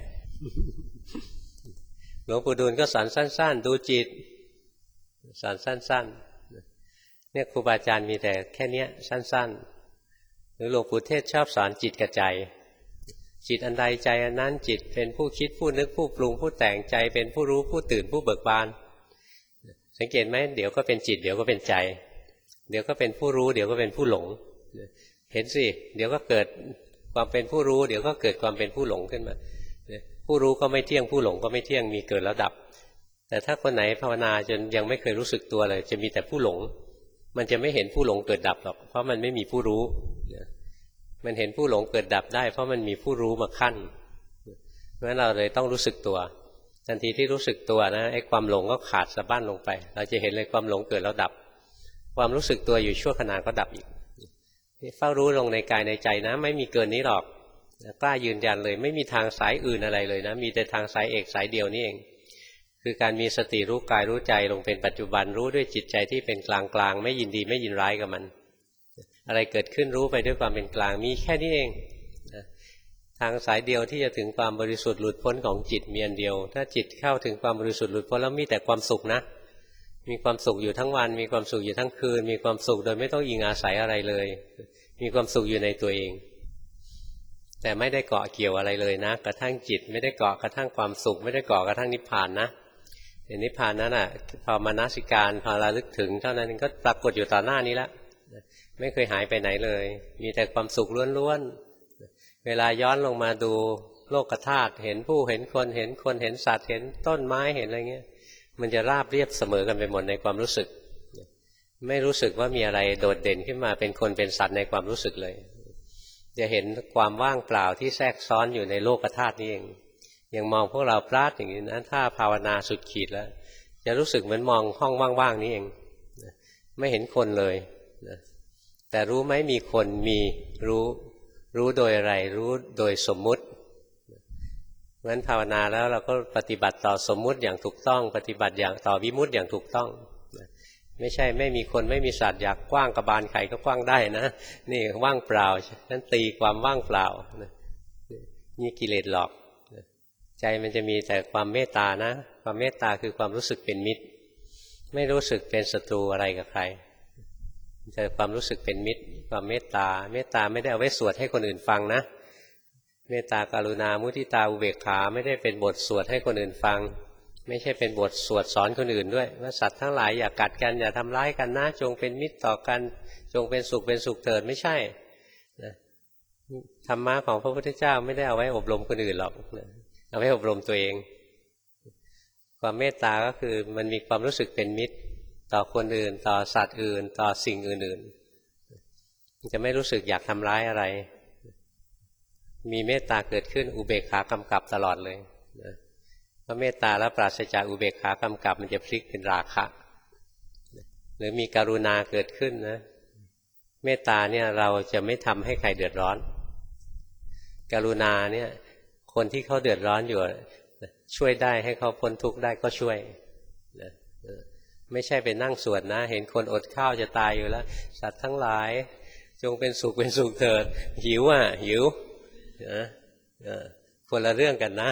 หลวงปู่ดูลก็สอนสั้นๆดูจิตสอนสั้นๆเนี่ยครูบาอาจารย์มีแต่แค่นี้สั้นๆหรือหลวงปู่เทศชอบสอนจิตกับใจจิตอันใดใจอันนั้นจิตเป็นผู้คิดผู้นึกผู้ปรุงผู้แต่งใจเป็นผู้รู้ผู้ตื่นผู้เบิกบานสังเกตไหมเดี๋ยวก็เป็นจิตเดี๋ยวก็เป็นใจเดี๋ยวก็เป็นผู้รู้เดี๋ยวก็เป็นผู้หลงเห็นสิเดี๋ยวก็เกิดความเป็นผู้รู้เดี๋ยวก็เกิดความเป็นผู้หลงขึ้นมาผู้รู้ก็ไม่เที่ยงผู้หลงก็ไม่เที่ยงมีเกิดแล้วดับแต่ถ้าคนไหนภาวนาจนยังไม่เคยรู้สึกตัวเลยจะมีแต่ผู้หลงมันจะไม่เห็นผู้หลงเกิดดับหรอกเพราะมันไม่มีผู้รู้มันเห็นผู้หลงเกิดดับได้เพราะมันมีผู้รู้มาขั้นเพราะฉะนั้นเราเลยต้องรู้สึกตัวทันทีที่รู้สึกตัวนะไอ้ความหลงก็ขาดสะบั้นลงไปเราจะเห็นเลยความหลงเกิดแล้วดับความรู้สึกตัวอยู่ชั่วขณะก็ดับอีกเฝ้ารู้ลงในกายในใจนะไม่มีเกินนี้หรอกกล้ายืนยันเลยไม่มีทางสายอื่นอะไรเลยนะมีแต่ทางสายเอกสายเดียวนี่เองคือการมีสติรู้กายรู้ใจลงเป็นปัจจุบันรู้ด้วยจิตใจที่เป็นกลางกลางไม่ยินดีไม่ยินร้ายกับมันอะไรเกิดขึ้นรู้ไปด้วยความเป็นกลางมีแค่นี้เองทางสายเดียวที่จะถึงความบริสุทธิ์หลุดพ้นของจิตมีอันเดียวถ้าจิตเข้าถึงความบริสุทธิ์หลุดพ้นแล้วมีแต่ความสุขนะมีความสุขอยู่ทั้งวันมีความสุขอยู่ทั้งคืนมีความสุขโดยไม่ต้องอิงอาศัยอะไรเลยมีความสุขอยู่ในตัวเองแต่ไม่ได้เกาะเกี่ยวอะไรเลยนะกระทั่งจิตไม่ได้เกาะกระทั่งความสุขไม่ได้เกาะกระทั่งนิพพานนะนิพพานนั้นอ่ะพอมนสิการพอระลึกถึงเท่านั้นก็ปรากฏอยู่ต่อหน้านี้แล้วไม่เคยหายไปไหนเลยมีแต่ความสุขล้วนๆเวลาย้อนลงมาดูโลกธาตุเห็นผู้เห็นคนเห็นคนเห็นสัตว์เห็นต้นไม้เห็นอะไรเงี้ยมันจะราบเรียบเสมอกันไปหมดในความรู้สึกไม่รู้สึกว่ามีอะไรโดดเด่นขึ้นมาเป็นคนเป็นสัตว์ในความรู้สึกเลยจะเห็นความว่างเปล่าที่แทรกซ้อนอยู่ในโลกธาตุนี้เองยังมองพวกเราพลาดอย่างนี้นะถ้าภาวนาสุดขีดแล้วจะรู้สึกเหมือนมองห้องว่างๆนี้เองไม่เห็นคนเลยแต่รู้ไหมมีคนมีรู้รู้โดยอะไรรู้โดยสมมุติเพราะฉะนั้นภาวนาแล้วเราก็ปฏิบัติต่อสมมุติอย่างถูกต้องปฏิบัติอย่างต่อวิมุตติอย่างถูกต้องไม่ใช่ไม่มีคนไม่มีสัตว์อยากกว้างกระบาลไข่ก็กว้างได้นะนี่ว่างเปล่านั่นตีความว่างเปล่านี่กิเลสหลอกใจมันจะมีแต่ความเมตตานะความเมตตาคือความรู้สึกเป็นมิตรไม่รู้สึกเป็นศัตรูอะไรกับใครแต่ความรู้สึกเป็นมิตรความเมตตาเมตตาไม่ได้เอาไว้สวดให้คนอื่นฟังนะเมตตากรุณามุทิตาอุเบกขาไม่ได้เป็นบทสวดให้คนอื่นฟังไม่ใช่เป็นบทสวดสอนคนอื่นด้วยว่าสัตว์ทั้งหลายอย่ากัดกันอย่าทำร้ายกันนะจงเป็นมิตรต่อกันจงเป็นสุขเป็นสุขเถิดไม่ใช่นะธรรมะของพระพุทธเจ้าไม่ได้เอาไว้อบรมคนอื่นหรอกเอาไว้อบรมตัวเองความเมตตาก็คือมันมีความรู้สึกเป็นมิตรต่อคนอื่นต่อสัตว์อื่นต่อสิ่งอื่นๆมันจะไม่รู้สึกอยากทำร้ายอะไรมีเมตตาเกิดขึ้นอุเบกขากำกับตลอดเลยนะเพราะเมตตาแล้วปราศจากอุเบกขากำกับมันจะพลิกเป็นราคะหรือมีกรุณาเกิดขึ้นนะเมตตาเนี่ยเราจะไม่ทำให้ใครเดือดร้อนกรุณาเนี่ยคนที่เขาเดือดร้อนอยู่ช่วยได้ให้เขาพ้นทุกข์ได้ก็ช่วยนะไม่ใช่ไปนั่งสวดนะเห็นคนอดข้าวจะตายอยู่แล้วสัตว์ทั้งหลายจงเป็นสุขเป็นสุขเถิดหิวอ่ะหิวนะคนละเรื่องกันนะ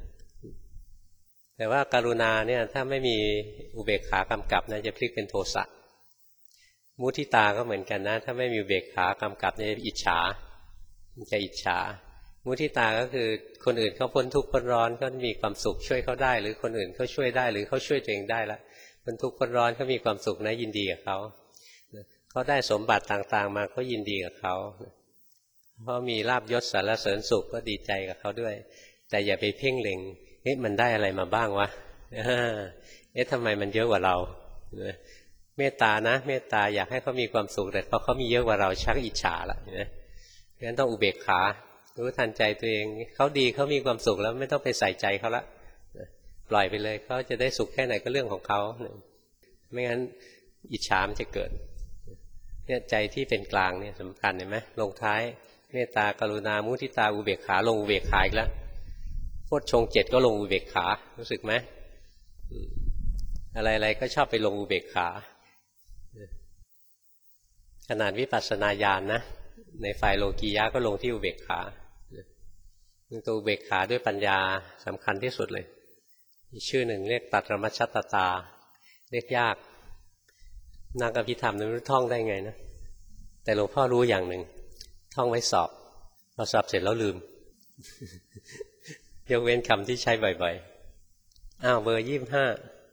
แต่ว่าการุณาเนี่ยถ้าไม่มีอุเบกขากำกับนะจะพลิกเป็นโทสะมุทิตาก็เหมือนกันนะถ้าไม่มีอุเบกขากำกับเนี่ยอิจฉาจะอิจฉามุทิตาก็คือคนอื่นเขาพ้นทุกข์พ้นร้อนเขามีความสุขช่วยเขาได้หรือคนอื่นเขาช่วยได้หรือเขาช่วยตัวเองได้ละพ้นทุกข์พ้นร้อนเขามีความสุขนะยินดีกับเขาเขาได้สมบัติต่างๆมาเขายินดีกับเขาเพราะมีลาภยศสรรเสริญสุขก็ดีใจกับเขาด้วยแต่อย่าไปเพ่งเล็งเอ๊ะมันได้อะไรมาบ้างวะเอ๊ะทำไมมันเยอะกว่าเราเมตตานะเมตตาอยากให้เขามีความสุขแต่เพราะเขามีเยอะกว่าเราชักอิจฉาละนะงั้นต้องอุเบกขารู้ทันใจตัวเองเขาดีเขามีความสุขแล้วไม่ต้องไปใส่ใจเขาละปล่อยไปเลยเขาจะได้สุขแค่ไหนก็เรื่องของเขาไม่งั้นอิจฉามันจะเกิดเนี่ยใจที่เป็นกลางเนี่ยสำคัญเห็นไหมลงท้ายเมตตากรุณามุทิตาอุเบกขาลงอุเบกขาอีกแล้วโพชฌงค์เจ็ดก็ลงอุเบกขารู้สึกไหมอะไรๆก็ชอบไปลงอุเบกขาขนาดวิปัสสนาญาณ นะในฝ่ายโลกียะก็ลงที่อุเบกขาตัวอุเบกขาด้วยปัญญาสำคัญที่สุดเลยอีกชื่อหนึ่งเรียกตัตรมัชฌัตตาเรียกยากนักอภิธรรมไม่รู้ท่องได้ไงนะแต่หลวงพ่อรู้อย่างหนึ่งท่องไว้สอบพอสอบเสร็จแล้วลืม ยกเว้นคำที่ใช้บ่อยๆอ้าวเบอร์ยี่สิบห้า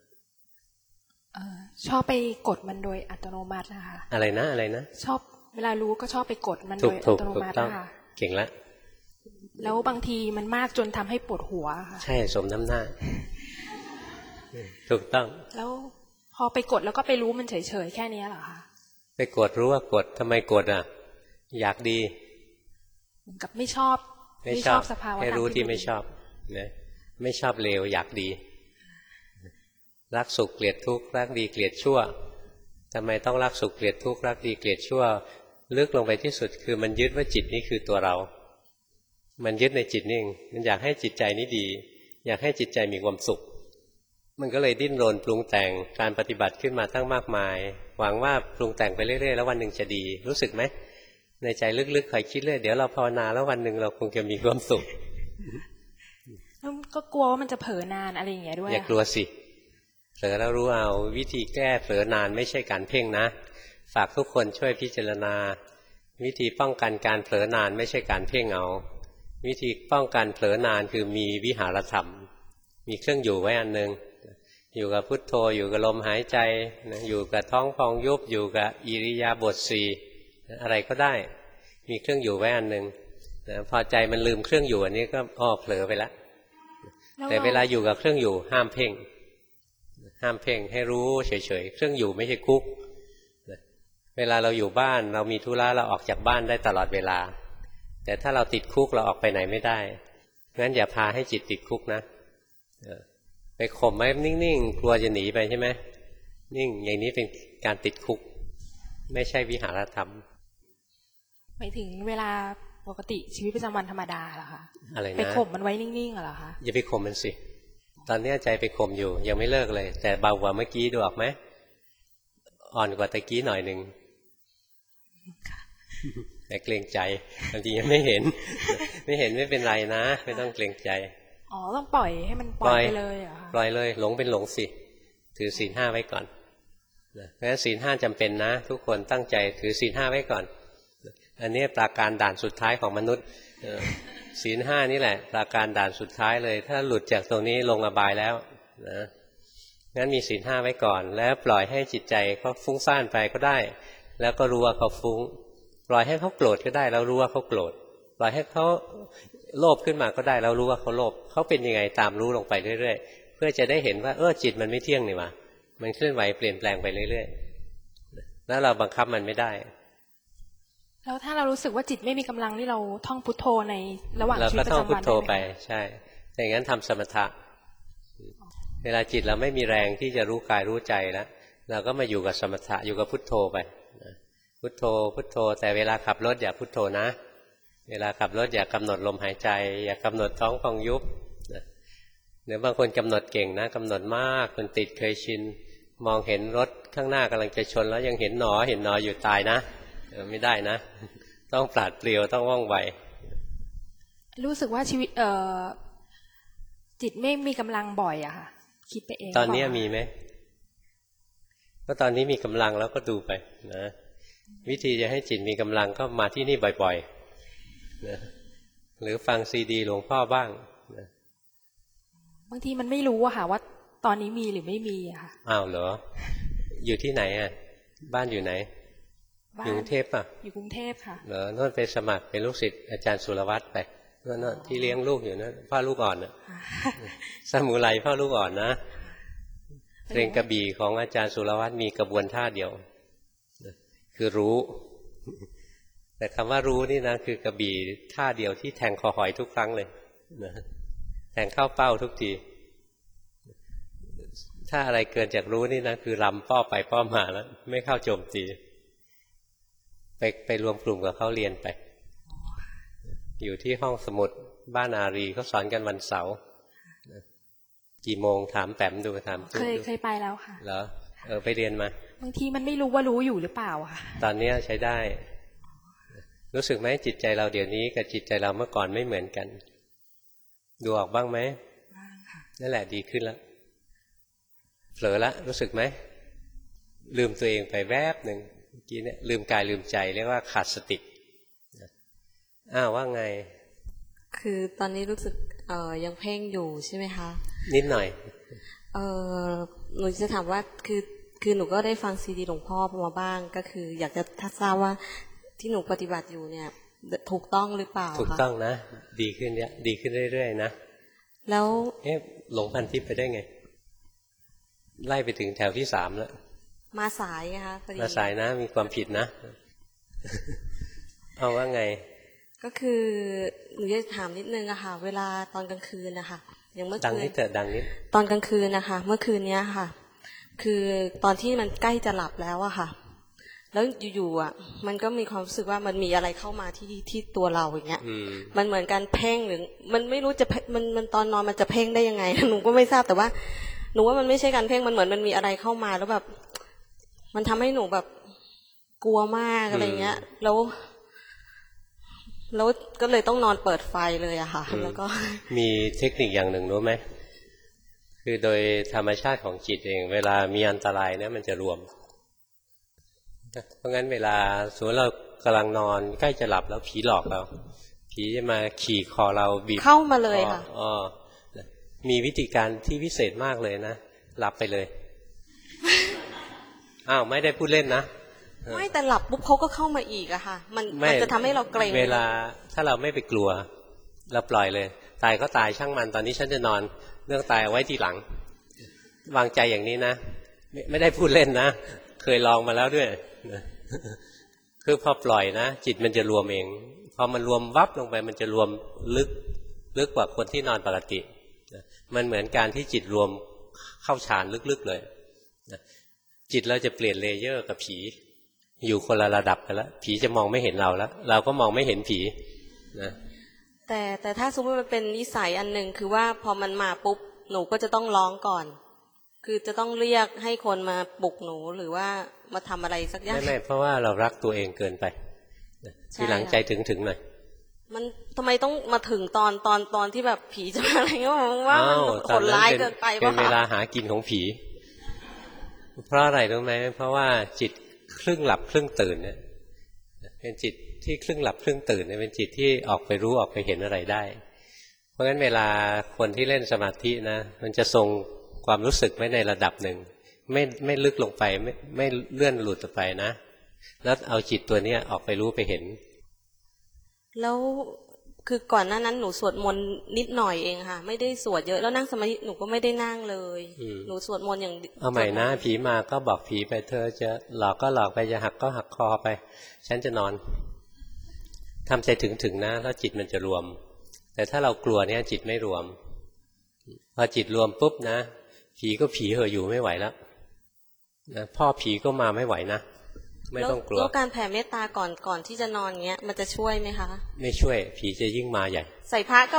ชอบไปกดมันโดยอัตโนมัตินะคะอะไรนะอะไรนะชอบเวลารู้ก็ชอบไปกดมันโดยอัตโนมัติค่ะเก่งละแล้วบางทีมันมากจนทำให้ปวดหัวค่ะใช่สมน้ำหน้าถูกต้องแล้วพอไปกดแล้วก็ไปรู้มันเฉยๆแค่นี้เหรอคะไปกดรู้ว่ากดทำไมกดอ่ะอยากดีเหมือนกับไม่ชอบไม่ชอบสภาวะให้รู้ที่ไม่ชอบนะไม่ชอบเลวอยากดีรักสุขเกลียดทุกข์รักดีเกลียดชั่วทำไมต้องรักสุขเกลียดทุกข์รักดีเกลียดชั่วลึกลงไปที่สุดคือมันยึดว่าจิตนี้คือตัวเรามันยึดในจิตนี่เองมันอยากให้จิตใจนี้ดีอยากให้จิตใจมีความสุขมันก็เลยดิ้นรนปรุงแต่งการปฏิบัติขึ้นมาตั้งมากมายหวังว่าปรุงแต่งไปเรื่อยๆแล้ววันหนึ่งจะดีรู้สึกไหมในใจลึกๆคอยคิดเรื่อยเดี๋ยวเราภาวนาแล้ววันหนึ่งเราคงจะมีความสุขก็กลัวว่ามันจะเผลอนานอะไรอย่างเงี้ยด้วยอย่ากลัวสิเผลอแล้วรู้เอาวิธีแก้เผลอนานไม่ใช่การเพ่งนะฝากทุกคนช่วยพิจารณาวิธีป้องกันการเผลอนานไม่ใช่การเพ่งเอาวิธีป้องกันเผลอนานคือมีวิหารธรรมมีเครื่องอยู่ไว้อันนึงอยู่กับพุทโธอยู่กับลมหายใจอยู่กับท้องพองยุบอยู่กับอิริยาบถสี่อะไรก็ได้มีเครื่องอยู่ไว้อันนึงพอใจมันลืมเครื่องอยู่อันนี้ก็อ้อเผลอไปแล้วแต่เวลาอยู่กับเครื่องอยู่ห้ามเพ่งห้ามเพ่งให้รู้เฉยๆเครื่องอยู่ไม่ใช่คุกเวลาเราอยู่บ้านเรามีธุระเราออกจากบ้านได้ตลอดเวลาแต่ถ้าเราติดคุกเราออกไปไหนไม่ได้งั้นอย่าพาให้จิตติดคุกนะไปข่มไว้นิ่งๆกลัวจะหนีไปใช่ไหมนิ่งอย่างนี้เป็นการติดคุกไม่ใช่วิหารธรรมหมายถึงเวลาปกติชีวิตประจำวันธรรมดาเหรอคะอะไรนะไปข่มมันไว้นิ่งๆเหรอคะอย่าไปข่มมันสิตอนนี้ใจไปข่มอยู่ยังไม่เลิกเลยแต่เบากว่าเมื่อกี้ดูออกไหมอ่อนกว่าตะกี้หน่อยหนึ่งแต่เกรงใจบางทียังไม่เห็นไม่เห็นไม่เป็นไรนะไม่ต้องเกรงใจอ๋อต้องปล่อยให้มันปล่อยไปเลยเหรอคะปล่อยเลยหลงเป็นหลงสิถือศีลห้าไว้ก่อนเพราะฉะนั้นศีลห้าจำเป็นนะทุกคนตั้งใจถือศีลห้าไว้ก่อนอันนี้ปราการด่านสุดท้ายของมนุษย์ศีลห้านี่แหละปราการด่านสุดท้ายเลยถ้าหลุดจากตรงนี้ลงอบายแล้วนะงั้นมีศีลห้าไว้ก่อนแล้วปล่อยให้จิตใจเขาฟุ้งซ่านไปก็ได้แล้วก็รู้ว่าเขาฟุ้งปล่อยให้เขาโกรธก็ได้แล้วรู้ว่าเขาโกรธปล่อยให้เขาโลภขึ้นมาก็ได้แล้วรู้ว่าเขาโลภเขาเป็นยังไงตามรู้ลงไปเรื่อยๆเพื่อจะได้เห็นว่าเออจิตมันไม่เที่ยงนี่หว่ามันเคลื่อนไหวเปลี่ยนแปลงไปเรื่อยๆแล้วเราบังคับมันไม่ได้แล้วถ้าเรารู้สึกว่าจิตไม่มีกำลังที่เราท่องพุทโธในระหว่างชีวิตประจำวันเราก็ท่องพุทโธไปใช่แต่อย่างนั้นทำสมถะเวลาจิตเราไม่มีแรงที่จะรู้กายรู้ใจแล้วเราก็มาอยู่กับสมถะอยู่กับพุทโธไปพุทโธพุทโธแต่เวลาขับรถอย่าพุทโธนะเวลาขับรถอย่ากำหนดลมหายใจอย่ากำหนดท้องพองยุบเดี๋ยวบางคนกำหนดเก่งนะกำหนดมากคนติดเคยชินมองเห็นรถข้างหน้ากำลังจะชนแล้วยังเห็นหนอเห็นหนออยู่ตายนะไม่ได้นะต้องปราดเปรียวต้องว่องไวรู้สึกว่าชีวิตเอ่อจิตไม่มีกำลังบ่อยอะค่ะคิดไปเองตอนนี้มีไหมก็ตอนนี้มีกำลังแล้วก็ดูไปนะวิธีจะให้จิตมีกำลังก็มาที่นี่บ่อยๆนะหรือฟังซีดีหลวงพ่อบ้างนะบางทีมันไม่รู้อะค่ะว่าตอนนี้มีหรือไม่มีอะค่ะอ้าวเหรออยู่ที่ไหนอะบ้านอยู่ไหนอยู่กรุงเทพป่ะอยู่กรุงเทพค่ะเหรอโน่นไปสมัครเป็นลูกศิษย์อาจารย์สุรวัตรไปโน่นที่เลี้ยงลูกอยู่นะพ่อลูกอ่อนนะสมุไรพ่อลูกอ่อนนะเพลงกระบี่ของอาจารย์สุรวัตรมีกระบวนท่าเดียวคือรู้แต่คำว่ารู้นี่นะคือกระบี่ท่าเดียวที่แทงคอหอยทุกครั้งเลยนะแทงเข้าเป้าทุกทีถ้าอะไรเกินจากรู้นี่นะคือลำป้อไปป้อมาแล้วไม่เข้าโจมตีไปไปรวมกลุ่มกับเขาเรียนไปอยู่ที่ห้องสมุดบ้านอารีเขาสอนกันวันเสาร์กี่โมงถามแปมดูถามจุ๊บเคยเคยไปแล้วค่ะเหรอเออไปเรียนมาบางทีมันไม่รู้ว่ารู้อยู่หรือเปล่าค่ะตอนนี้ใช้ได้รู้สึกไหมจิตใจเราเดี๋ยวนี้กับจิตใจเราเมื่อก่อนไม่เหมือนกันดูออกบ้างไหมบ้างค่ะนั่นแหละดีขึ้นแล้วเผลอละรู้สึกไหมลืมตัวเองไปแวบหนึ่งเมื่อกี้เนี่ยลืมกายลืมใจเรียกว่าขาดสติอ้าวว่าไงคือตอนนี้รู้สึกเอ่อยังเพ่งอยู่ใช่ไหมคะนิดหน่อยเออหนูจะถามว่าคือคือหนูก็ได้ฟังซีดีหลวงพ่อมาบ้างก็คืออยากจะทราบว่าที่หนูปฏิบัติอยู่เนี่ยถูกต้องหรือเปล่าถูกต้องนะดีขึ้นเนี่ยดีขึ้นเรื่อยๆนะแล้วเอ๊ะหลงพันทิพย์ไปได้ไงไล่ไปถึงแถวที่สามแล้วมาสายไงคะมาสายนะมีความผิดนะเอาว่าไงก็คือหนูจะถามนิดนึงอะค่ะเวลาตอนกลางคืนนะคะอย่างเมื่อคืนดังนิดเถอะดังนิดตอนกลางคืนนะคะเมื่อคืนเนี้ยค่ะคือตอนที่มันใกล้จะหลับแล้วอะค่ะแล้วอยู่ๆอะมันก็มีความรู้สึกว่ามันมีอะไรเข้ามาที่ที่ตัวเราอย่างเงี้ยมันเหมือนการเพ่งหรือมันไม่รู้จะมันมันตอนนอนมันจะเพ่งได้ยังไงหนูก็ไม่ทราบแต่ว่าหนูว่ามันไม่ใช่การเพ่งมันเหมือนมันมีอะไรเข้ามาแล้วแบบมันทำให้หนูแบบกลัวมากอะไรเงี้ยแล้วแล้วก็เลยต้องนอนเปิดไฟเลยอะค่ะแล้วก็มีเทคนิคอย่างหนึ่งรู้ไหมคือโดยธรรมชาติของจิตเองเวลามีอันตรายเนี่ยมันจะรวมเพราะงั้นเวลาสมมติเรากำลังนอนใกล้จะหลับแล้วผีหลอกเราผีจะมาขี่คอเราบีบเข้ามาเลยค่ะอ๋อมีวิธีการที่พิเศษมากเลยนะหลับไปเลยอ้าวไม่ได้พูดเล่นนะไม่แต่หลับปุ๊บเขาก็เข้ามาอีกอะค่ะมันมันจะทำให้เราเกรงเวลาถ้าเราไม่ไปกลัวเราปล่อยเลยตายก็ตายช่างมันตอนนี้ฉันจะนอนเรื่องตายเอาไว้ทีหลังวางใจอย่างนี้นะไม่ไม่ได้พูดเล่นนะเคยลองมาแล้วด้วยคือพอปล่อยนะจิตมันจะรวมเองพอมันรวมวับลงไปมันจะรวมลึกลึกกว่าคนที่นอนปกติมันเหมือนการที่จิตรวมเข้าฌานลึกๆเลยจิตเราจะเปลี่ยนเลเยอร์กับผีอยู่คนละระดับกันแล้วผีจะมองไม่เห็นเราแล้วเราก็มองไม่เห็นผีนะแต่แต่ถ้าสมมติมันเป็นนิสัยอันหนึ่งคือว่าพอมันมาปุ๊บหนูก็จะต้องร้องก่อนคือจะต้องเรียกให้คนมาปลุกหนูหรือว่ามาทำอะไรสักอย่างไม่ไม่เพราะว่าเรารักตัวเองเกินไปทีหลังใจถึงถึงหน่อยมันทำไมต้องมาถึงตอนตอนตอนที่แบบผีจะมาอะไรเงี้ยว่ามันโหดร้ายเกินไปเป็นเวลาหากินของผีเพราะอะไรรู้ไหมเพราะว่าจิตครึ่งหลับครึ่งตื่นเนี่ยเป็นจิตที่ครึ่งหลับครึ่งตื่นเนี่ยเป็นจิตที่ออกไปรู้ออกไปเห็นอะไรได้เพราะงั้นเวลาคนที่เล่นสมาธินะมันจะทรงความรู้สึกไว้ในระดับหนึ่งไม่ไม่ลึกลงไปไม่ไม่เลื่อนหลุดออกไปนะแล้วเอาจิตตัวเนี้ยออกไปรู้ไปเห็นแล้วคือก่อนหน้านั้นหนูสวดมนต์นิดหน่อยเองค่ะไม่ได้สวดเยอะแล้วนั่งสมาธิหนูก็ไม่ได้นั่งเลยหนูสวดมนต์อย่างเอาใหม่นะผีมาก็บอกผีไปเธอจะหลอกก็หลอกไปจะหักก็หักคอไปฉันจะนอนทำใจถึงถึงนะแล้วจิตมันจะรวมแต่ถ้าเรากลัวเนี่ยจิตไม่รวมพอจิตรวมปุ๊บนะผีก็ผีเหอะอยู่ไม่ไหวแล้วนะพ่อผีก็มาไม่ไหวนะไม่ต้องกลัวแล้วการแผ่เมตตาก่อนก่อนที่จะนอนเงี้ยมันจะช่วยไหมคะไม่ช่วยผีจะยิ่งมาใหญ่ใส่พระก็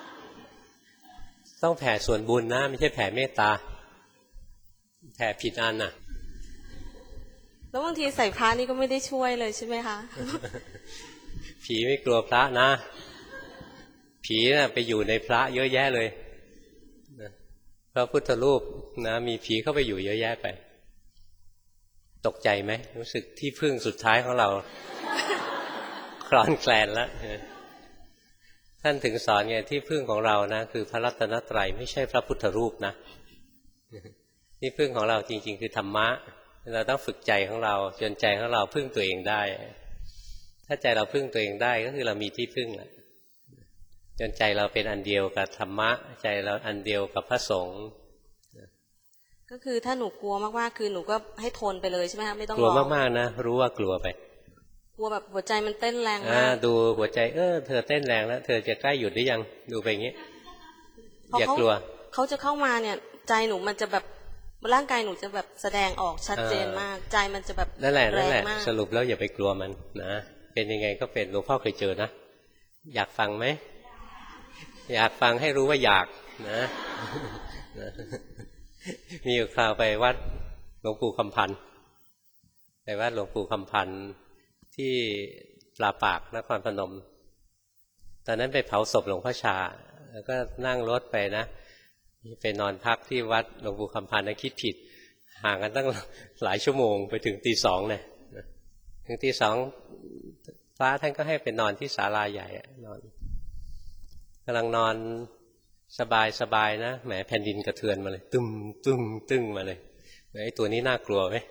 ต้องแผ่ส่วนบุญนะไม่ใช่แผ่เมตตาแผ่ผิดอันน่ะแล้วบางทีใส่พระนี่ก็ไม่ได้ช่วยเลยใช่ไหมคะผีไม่กลัวพระนะผีน่ะไปอยู่ในพระเยอะแยะเลยพระพุทธรูปนะมีผีเข้าไปอยู่เยอะแยะไปตกใจไหมรู้สึกที่พึ่งสุดท้ายของเราคลอนแคลนแล้วท่านถึงสอนไงที่พึ่งของเรานะคือพระรัตนตรัยไม่ใช่พระพุทธรูปนะที่พึ่งของเราจริงๆคือธรรมะเราต้องฝึกใจของเราจนใจของเราพึ่งตัวเองได้ถ้าใจเราพึ่งตัวเองได้ก็คือเรามีที่พึ่งแหละจนใจเราเป็นอันเดียวกับธรรมะใจเราอันเดียวกับพระสงฆ์ก็คือถ้าหนูกลัวมากๆคือหนูก็ให้ทนไปเลยใช่ไหมคะไม่ต้องกลัวมากๆนะรู้ว่ากลัวไปกลัวแบบหัวใจมันเต้นแรงมากดูหัวใจเออเธอเต้นแรงแล้วเธอจะใกล้หยุดหรือยังดูไปอย่างนี้อย่ากลัวเขาจะเข้ามาเนี่ยใจหนูมันจะแบบร่างกายหนูจะแบบแสดงออกชัดเจนมากใจมันจะแบบนั่นแหละนั่นแหละสรุปแล้วอย่าไปกลัวมันนะเป็นยังไงก็เป็นหลวงพ่อเคยเจอนะอยากฟังไหมอยากฟังให้รู้ว่าอยากนะมีอยู่คราวไปวัดหลวงปู่คำพันธ์ไปวัดหลวงปู่คำพันธ์ที่ปลาปากนครพนมตอนนั้นไปเผาศพหลวงพ่อชาแล้วก็นั่งรถไปนะไปนอนพักที่วัดหลวงปู่คำพันธ์นะคิดผิดห่างกันตั้งหลายชั่วโมงไปถึงตีสองเนี่ยถึงตีสองพระท่านก็ให้ไปนอนที่ศาลาใหญ่นอนกำลังนอนสบายสบายนะแหมแผ่นดินกระเทือนมาเลยตึมตึมตึ้งมาเลยไอ้ตัวนี้น่ากลัวไหม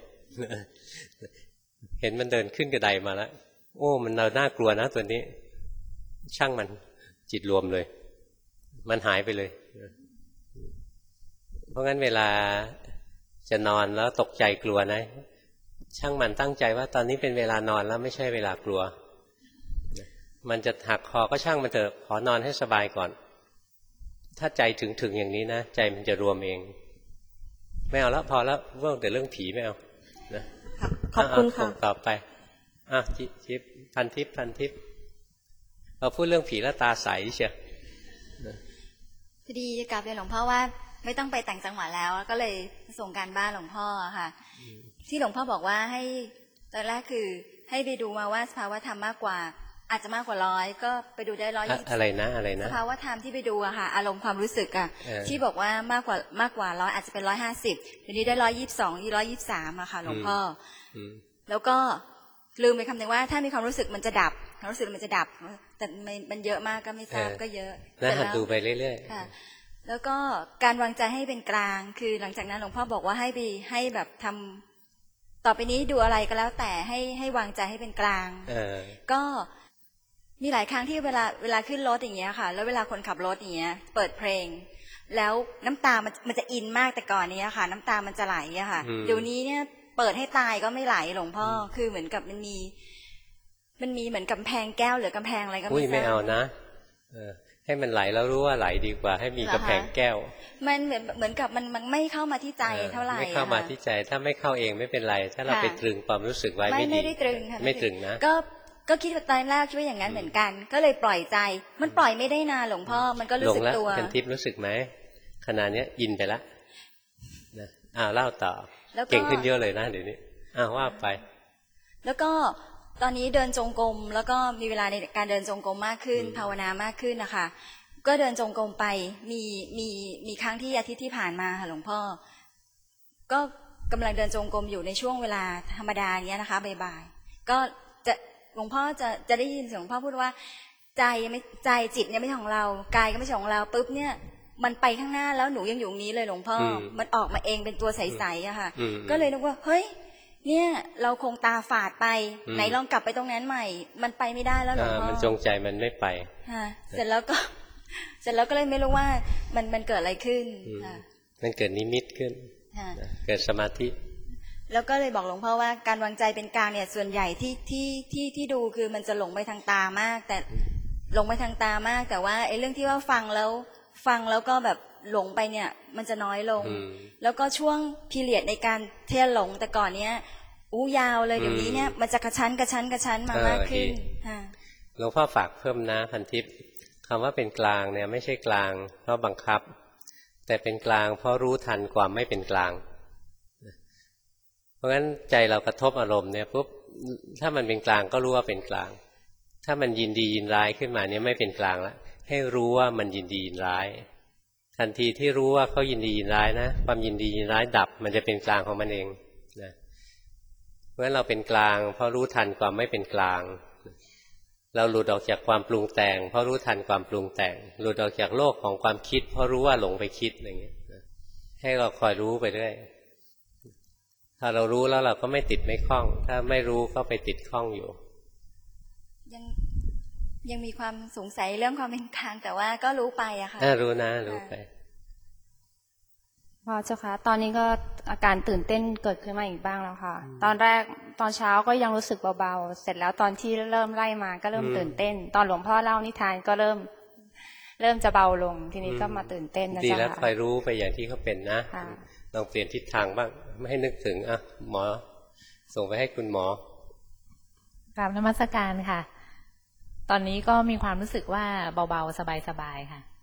เห็นมันเดินขึ้นกระไดมาแล้วโอ้มันน่ากลัวนะตัวนี้ช่างมันจิตรวมเลยมันหายไปเลยเพราะงั้นเวลาจะนอนแล้วตกใจกลัวนะช่างมันตั้งใจว่าตอนนี้เป็นเวลานอนแล้วไม่ใช่เวลากลัวมันจะหักคอก็ช่างมันเถอะขอนอนให้สบายก่อนถ้าใจถึงถึงอย่างนี้นะใจมันจะรวมเองไม่เอาแล้วพอแล้วเรื่องแต่เรื่องผีไม่เอานะขอบคุณค่ะต่อไปอ่ะทิพย์พันทิพย์พันทิพย์เราพูดเรื่องผีแล้วตาใสเชียวพอดีกลับเรียนหลวงพ่อว่าไม่ต้องไปต่างจังหวัดแล้วก็เลยส่งการบ้านหลวงพ่อค่ะที่หลวงพ่อบอกว่าให้ตอนแรกคือให้ไปดูมาว่าสภาวะธรรมมากกว่าอาจจะมากกว่าร้อยก็ไปดูได้ร้อยยี่สิบอะไรนะอะไรนะสภาวะธรรมที่ไปดูอะค่ะอารมณ์ความรู้สึกอะที่บอกว่ามากกว่ามากกว่าร้อยอาจจะเป็นร้อยห้าสิบทีนี้ได้ร้อยยี่สิบสองยี่ร้อยยี่สิบสามอะค่ะหลวงพ่อแล้วก็ลืมไปคำหนึ่งว่าถ้ามีความรู้สึกมันจะดับความรู้สึกมันจะดับแต่มันเยอะมากก็ไม่ทราบก็เยอะแล้วหัดดูไปเรื่อยๆค่ะแล้วก็การวางใจให้เป็นกลางคือหลังจากนั้นหลวงพ่อบอกว่าให้ไปให้แบบทำต่อไปนี้ดูอะไรก็แล้วแต่ให้ให้วางใจให้เป็นกลางก็มีหลายครั้งที่เวลาเวลาขึ้นรถอย่างเงี้ยค่ะแล้วเวลาคนขับรถอย่างเงี้ยเปิดเพลงแล้วน้ำตามันมันจะอินมากแต่ก่อนนี้ค่ะน้ำตามันจะไหลอะค่ะเดี๋ยวนี้เนี่ยเปิดให้ตายก็ไม่ไหลหลวงพ่อคือเหมือนกับมันมีมันมีเหมือนกำแพงแก้วหรือกำแพงอะไรก็ไม่ทราบไม่เอานะให้มันไหลแล้วรู้ว่าไหลดีกว่าให้มีกำแพงแก้วมันเหมือนเหมือนกับมันมันไม่เข้ามาที่ใจเท่าไหร่ไม่เข้ามาที่ใจถ้าไม่เข้าเองไม่เป็นไรถ้าเราไปตรึงความรู้สึกไว้ไม่ดีไม่ได้ตรึงค่ะไม่ตรึงนะก็ก็คิดว่าตอนแรกคิดว่าอย่างนั้นเหมือนกันก็เลยปล่อยใจมันปล่อยไม่ได้นานหลวงพ่อมันก็รู้สึกตัวเป็นทิพย์รู้สึกไหมขณะนี้อินไปแล้วนะอ้าวเล่าต่อเก่งขึ้นเยอะเลยนะเดี๋ยวนี้อ้าวว่าไปแล้วก็ตอนนี้เดินจงกรมแล้วก็มีเวลาในการเดินจงกรมมากขึ้นภาวนามากขึ้นนะคะก็เดินจงกรมไปมีมีมีครั้งที่อาทิตย์ที่ผ่านมาค่ะหลวงพ่อก็กำลังเดินจงกรมอยู่ในช่วงเวลาธรรมดาอย่างเงี้ยนะคะบ่ายๆก็จะหลวงพ่อจะจะได้ยินเสียงหลวงพ่อพูดว่าใจไม่ใจจิตเนี่ยไม่ใช่ของเรากายก็ไม่ใช่ของเราปุ๊บเนี่ยมันไปข้างหน้าแล้วหนูยังอยู่ตรงนี้เลยหลวงพ่อมันออกมาเองเป็นตัวใสๆอะค่ะก็เลยนึกว่าเฮ้ยเนี่ยเราคงตาฝาดไปไหนลองกลับไปตรงนั้นใหม่มันไปไม่ได้แล้วหลวงพ่อมันจงใจมันไม่ไปเสร็จแล้วก็เสร็จแล้วก็เลยไม่รู้ว่ามันมันเกิดอะไรขึ้นมันเกิดนิมิตขึ้นเกิดสมาธิแล้วก็เลยบอกหลวงพ่อว่าการวางใจเป็นกลางเนี่ยส่วนใหญ่ที่ที่ที่ที่ดูคือมันจะหลงไปทางตามากแต่หลงไปทางตามากแต่ว่าไอ้เรื่องที่ว่าฟังแล้วฟังแล้วก็แบบหลงไปเนี่ยมันจะน้อยลงแล้วก็ช่วงพีเรียดในการเที่ยวหลงแต่ก่อนเนี้ยอู้ยาวเลยเดี๋ยวนี้เนี่ยมันจะกระชั้นกระชั้นกระชั้นมามากขึ้นหลวงพ่อฝากเพิ่มนะพันทิพย์คำว่าเป็นกลางเนี่ยไม่ใช่กลางเพราะบังคับแต่เป็นกลางเพราะรู้ทันความไม่เป็นกลางเพราะงั้นใจเรากระทบอารมณ์เนี่ยปุ๊บถ้ามันเป็นกลางก็รู้ว่าเป็นกลางถ้ามันยินดียินร้ายขึ้นมาเนี่ยไม่เป็นกลางละให้รู้ว่ามันยินดียินร้ายทันทีที่รู้ว่าเขายินดียินร้ายนะความยินดียินร้ายดับมันจะเป็นกลางของมันเองนะเพราะฉะนั้นเราเป็นกลางเพราะรู้ทันความไม่เป็นกลางเราหลุดออกจากความปรุงแต่งเพราะรู้ทันความปรุงแต่งหลุดออกจากโลกของความคิดเพราะรู้ว่าหลงไปคิดอย่างเงี้ยให้เราคอยรู้ไปเรื่อยถ้าเรารู้แล้วเราก็ไม่ติดไม่คล้องถ้าไม่รู้ก็ไปติดคล้องอยู่ยังยังมีความสงสัยเรื่องความเป็นกลางแต่ว่าก็รู้ไปอะค่ะรู้นะรู้ไปพอเจ้าค่ะตอนนี้ก็อาการตื่นเต้นเกิดขึ้นมาอีกบ้างแล้วค่ะตอนแรกตอนเช้าก็ยังรู้สึกเบาๆเสร็จแล้วตอนที่เริ่มไล่มาก็เริ่มตื่นเต้นตอนหลวงพ่อเล่านิทานก็เริ่มเริ่มจะเบาลงทีนี้ก็มาตื่นเต้นนะเจ้าค่ะดีแล้วคอยรู้ไปอย่างที่เขาเป็นนะลองเปลี่ยนทิศทางบ้างไม่ให้นึกถึงอ่ะหมอส่งไปให้คุณหมอกราบนมัสการค่ะตอนนี้ก็มีความรู้สึกว่าเบาๆสบายๆค่ะ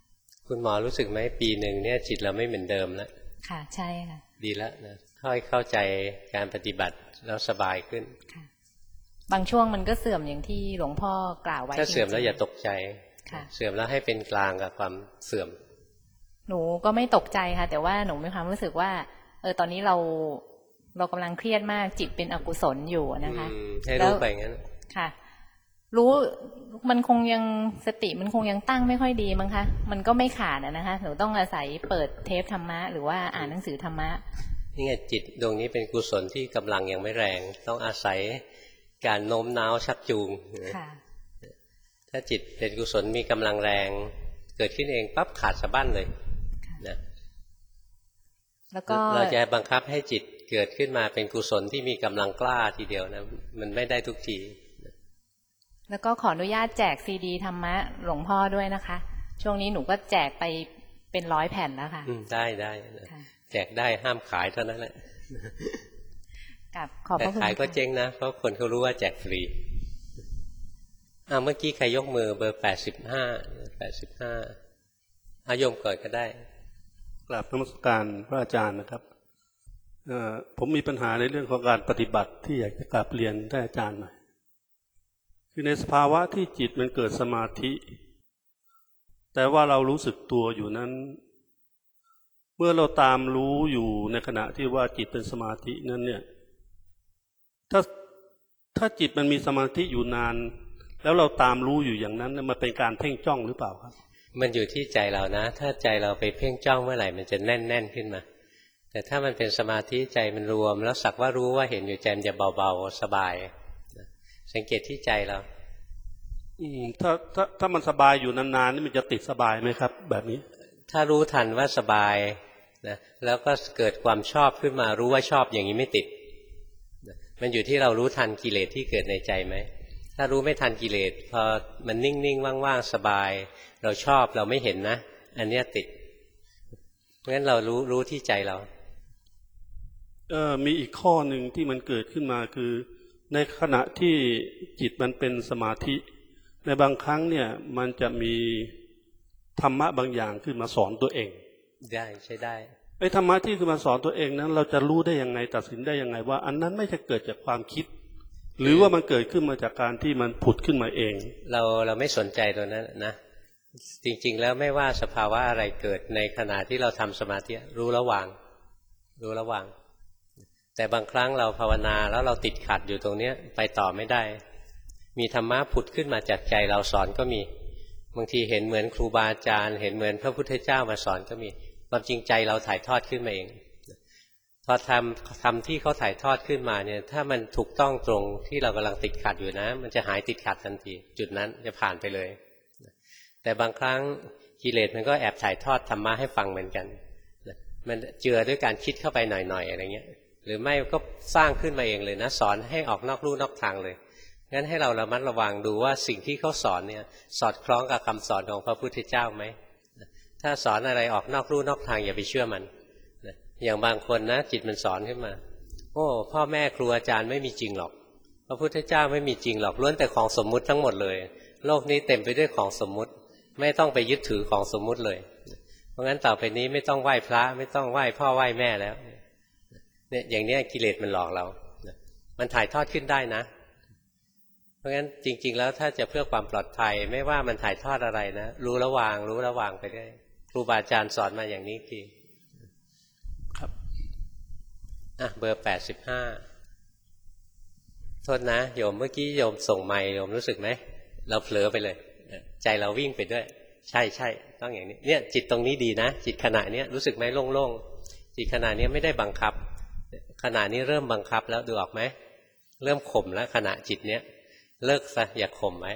คุณหมอรู้สึกไหมปีหนึ่งเนี่ยจิตเราไม่เหมือนเดิมแล้วค่ะใช่ค่ะดีแล้วนะค่อยเข้าใจการปฏิบัติแล้วสบายขึ้นค่ะบางช่วงมันก็เสื่อมอย่างที่หลวงพ่อกล่าวไว้ถ้าเสื่อมแล้วอย่าตกใจค่ะเสื่อมแล้วให้เป็นกลางกับความเสื่อมหนูก็ไม่ตกใจค่ะแต่ว่าหนูมีความรู้สึกว่าเออตอนนี้เราเรากำลังเครียดมากจิตเป็นอกุศลอยู่นะคะให้รู้ไปงั้นค่ะรู้มันคงยังสติมันคงยังตั้งไม่ค่อยดีมั้งคะมันก็ไม่ขาดนะคะหนูต้องอาศัยเปิดเทปธรรมะหรือว่าอ่านหนังสือธรรมะนี่ไงจิตดวงนี้เป็นกุศลที่กำลังยังไม่แรงต้องอาศัยการโน้มน้าวชักจูงถ้าจิตเป็นกุศลมีกำลังแรงเกิดขึ้นเองปั๊บขาดสะบั้นเลยนะแล้วก็เราจะบังคับให้จิตเกิดขึ้นมาเป็นกุศลที่มีกำลังกล้าทีเดียวนะมันไม่ได้ทุกทีแล้วก็ขออนุญาตแจกซีดีธรรมะหลวงพ่อด้วยนะคะช่วงนี้หนูก็แจกไปเป็นร้อยแผ่นแล้วค่ะได้ได้แจกได้ห้ามขายเท่านั้นแหละกับขอบพระคุณขายก็เจ๊งนะเพราะคนเขารู้ว่าแจกฟรีอ่าเมื่อกี้ใครยกมือเบอร์แปดสิบห้าแปดสิบห้าอายมก่อนก็ได้กราบนมัสการพระอาจารย์นะครับผมมีปัญหาในเรื่องของการปฏิบัติที่อยากจะกราบเรียนท่านอาจารย์หน่อยคือในสภาวะที่จิตมันเกิดสมาธิแต่ว่าเรารู้สึกตัวอยู่นั้นเมื่อเราตามรู้อยู่ในขณะที่ว่าจิตเป็นสมาธินั้นเนี่ยถ้าถ้าจิตมันมีสมาธิอยู่นานแล้วเราตามรู้อยู่อย่างนั้นมันเป็นการเพ่งจ้องหรือเปล่าครับมันอยู่ที่ใจเรานะถ้าใจเราไปเพ่งจ้องเมื่อไหร่มันจะแน่นแน่นขึ้นมาแต่ถ้ามันเป็นสมาธิใจมันรวมแล้วสักว่ารู้ว่าเห็นอยู่ใจมันจะเบาๆสบายสังเกตที่ใจเราอืมถ้าถ้าถ้ามันสบายอยู่นานๆนี่มันจะติดสบายไหมครับแบบนี้ถ้ารู้ทันว่าสบายนะแล้วก็เกิดความชอบขึ้นมารู้ว่าชอบอย่างนี้ไม่ติดมันอยู่ที่เรารู้ทันกิเลสที่เกิดในใจไหมถ้ารู้ไม่ทันกิเลสพอมันนิ่งๆว่างๆสบายเราชอบเราไม่เห็นนะอันเนี้ยติดเพราะฉะนั้นเรารู้รู้ที่ใจเราเอ่อมีอีกข้อหนึ่งที่มันเกิดขึ้นมาคือในขณะที่จิตมันเป็นสมาธิในบางครั้งเนี่ยมันจะมีธรรมะบางอย่างขึ้นมาสอนตัวเองได้ใช่ได้ไอ้ธรรมะที่ขึ้นมาสอนตัวเองนั้นเราจะรู้ได้ยังไงตัดสินได้ยังไงว่าอันนั้นไม่ใช่เกิดจากความคิดหรือว่ามันเกิดขึ้นมาจากการที่มันผุดขึ้นมาเองเราเราไม่สนใจตัวนั้นนะจริงๆแล้วไม่ว่าสภาวะอะไรเกิดในขณะที่เราทำสมาธิรู้ระหว่างรู้ระหว่างแต่บางครั้งเราภาวนาแล้วเราติดขัดอยู่ตรงนี้ไปต่อไม่ได้มีธรรมะผุดขึ้นมาจากใจเราสอนก็มีบางทีเห็นเหมือนครูบาอาจารย์เห็นเหมือนพระพุทธเจ้ามาสอนก็มีความจริงใจเราถ่ายทอดขึ้นมาเองพอทำทำที่เขาถ่ายทอดขึ้นมาเนี่ยถ้ามันถูกต้องตรงที่เรากำลังติดขัดอยู่นะมันจะหายติดขัดทันทีจุดนั้นจะผ่านไปเลยแต่บางครั้งกิเลสมันก็แอบถ่ายทอดธรรมะให้ฟังเหมือนกันมันเจือด้วยการคิดเข้าไปหน่อยๆอะไรเงี้ยหรือไม่ก็สร้างขึ้นมาเองเลยนะสอนให้ออกนอกลู่นอกทางเลยงั้นให้เราระมัดระวังดูว่าสิ่งที่เขาสอนเนี่ยสอดคล้องกับคำสอนของพระพุทธเจ้าไหมถ้าสอนอะไรออกนอกลู่นอกทางอย่าไปเชื่อมันอย่างบางคนนะจิตมันสอนขึ้นมาโอ้พ่อแม่ครูอาจารย์ไม่มีจริงหรอกพระพุทธเจ้าไม่มีจริงหรอกล้วนแต่ของสมมุติทั้งหมดเลยโลกนี้เต็มไปด้วยของสมมุติไม่ต้องไปยึดถือของสมมุติเลยเพราะงั้นต่อไปนี้ไม่ต้องไหว้พระไม่ต้องไหว้พ่อไหว้แม่แล้วเนี่ยอย่างนี้กิเลสมันหลอกเรามันถ่ายทอดขึ้นได้นะเพราะงั้นจริงๆแล้วถ้าจะเพื่อความปลอดภัยไม่ว่ามันถ่ายทอดอะไรนะรู้ระวางรู้ระวางไปได้ครูบาอาจารย์สอนมาอย่างนี้ทีครับอ่ะเบอร์แปดสิบห้าโทษนะโยมเมื่อกี้โยมส่งไมค์โยมรู้สึกไหมเราเผลอไปเลยใจเราวิ่งไปด้วยใช่ใช่ต้องอย่างนี้เนี่ยจิตตรงนี้ดีนะจิตขณะนี้รู้สึกไหมโล่งๆจิตขณะนี้ไม่ได้บังคับขณะนี้เริ่มบังคับแล้วดูออกไหมเริ่มข่มแล้วขณะจิตเนี้ยเลิกซะอย่าข่มไว้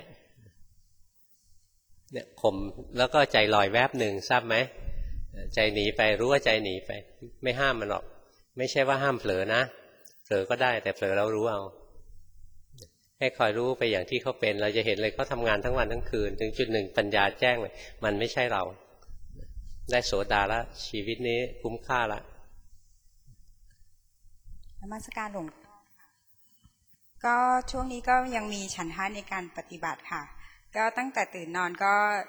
เนี่ยข่มแล้วก็ใจลอยแวบหนึ่งทราบไหมใจหนีไปรู้ว่าใจหนีไปไม่ห้ามมันหรอกไม่ใช่ว่าห้ามเผลอนะเผลอก็ได้แต่เผลอเรารู้เอาให้คอยรู้ไปอย่างที่เขาเป็นเราจะเห็นเลยเขาทำงานทั้งวันทั้งคืนถึงจุดหนึ่งปัญญาแจ้งเลยมันไม่ใช่เราได้โสดาละชีวิตนี้คุ้มค่าละนมัสการหลวงก็ช่วงนี้ก็ยังมีฉันทะในการปฏิบัติค่ะก็ตั้งแต่ตื่นนอนก็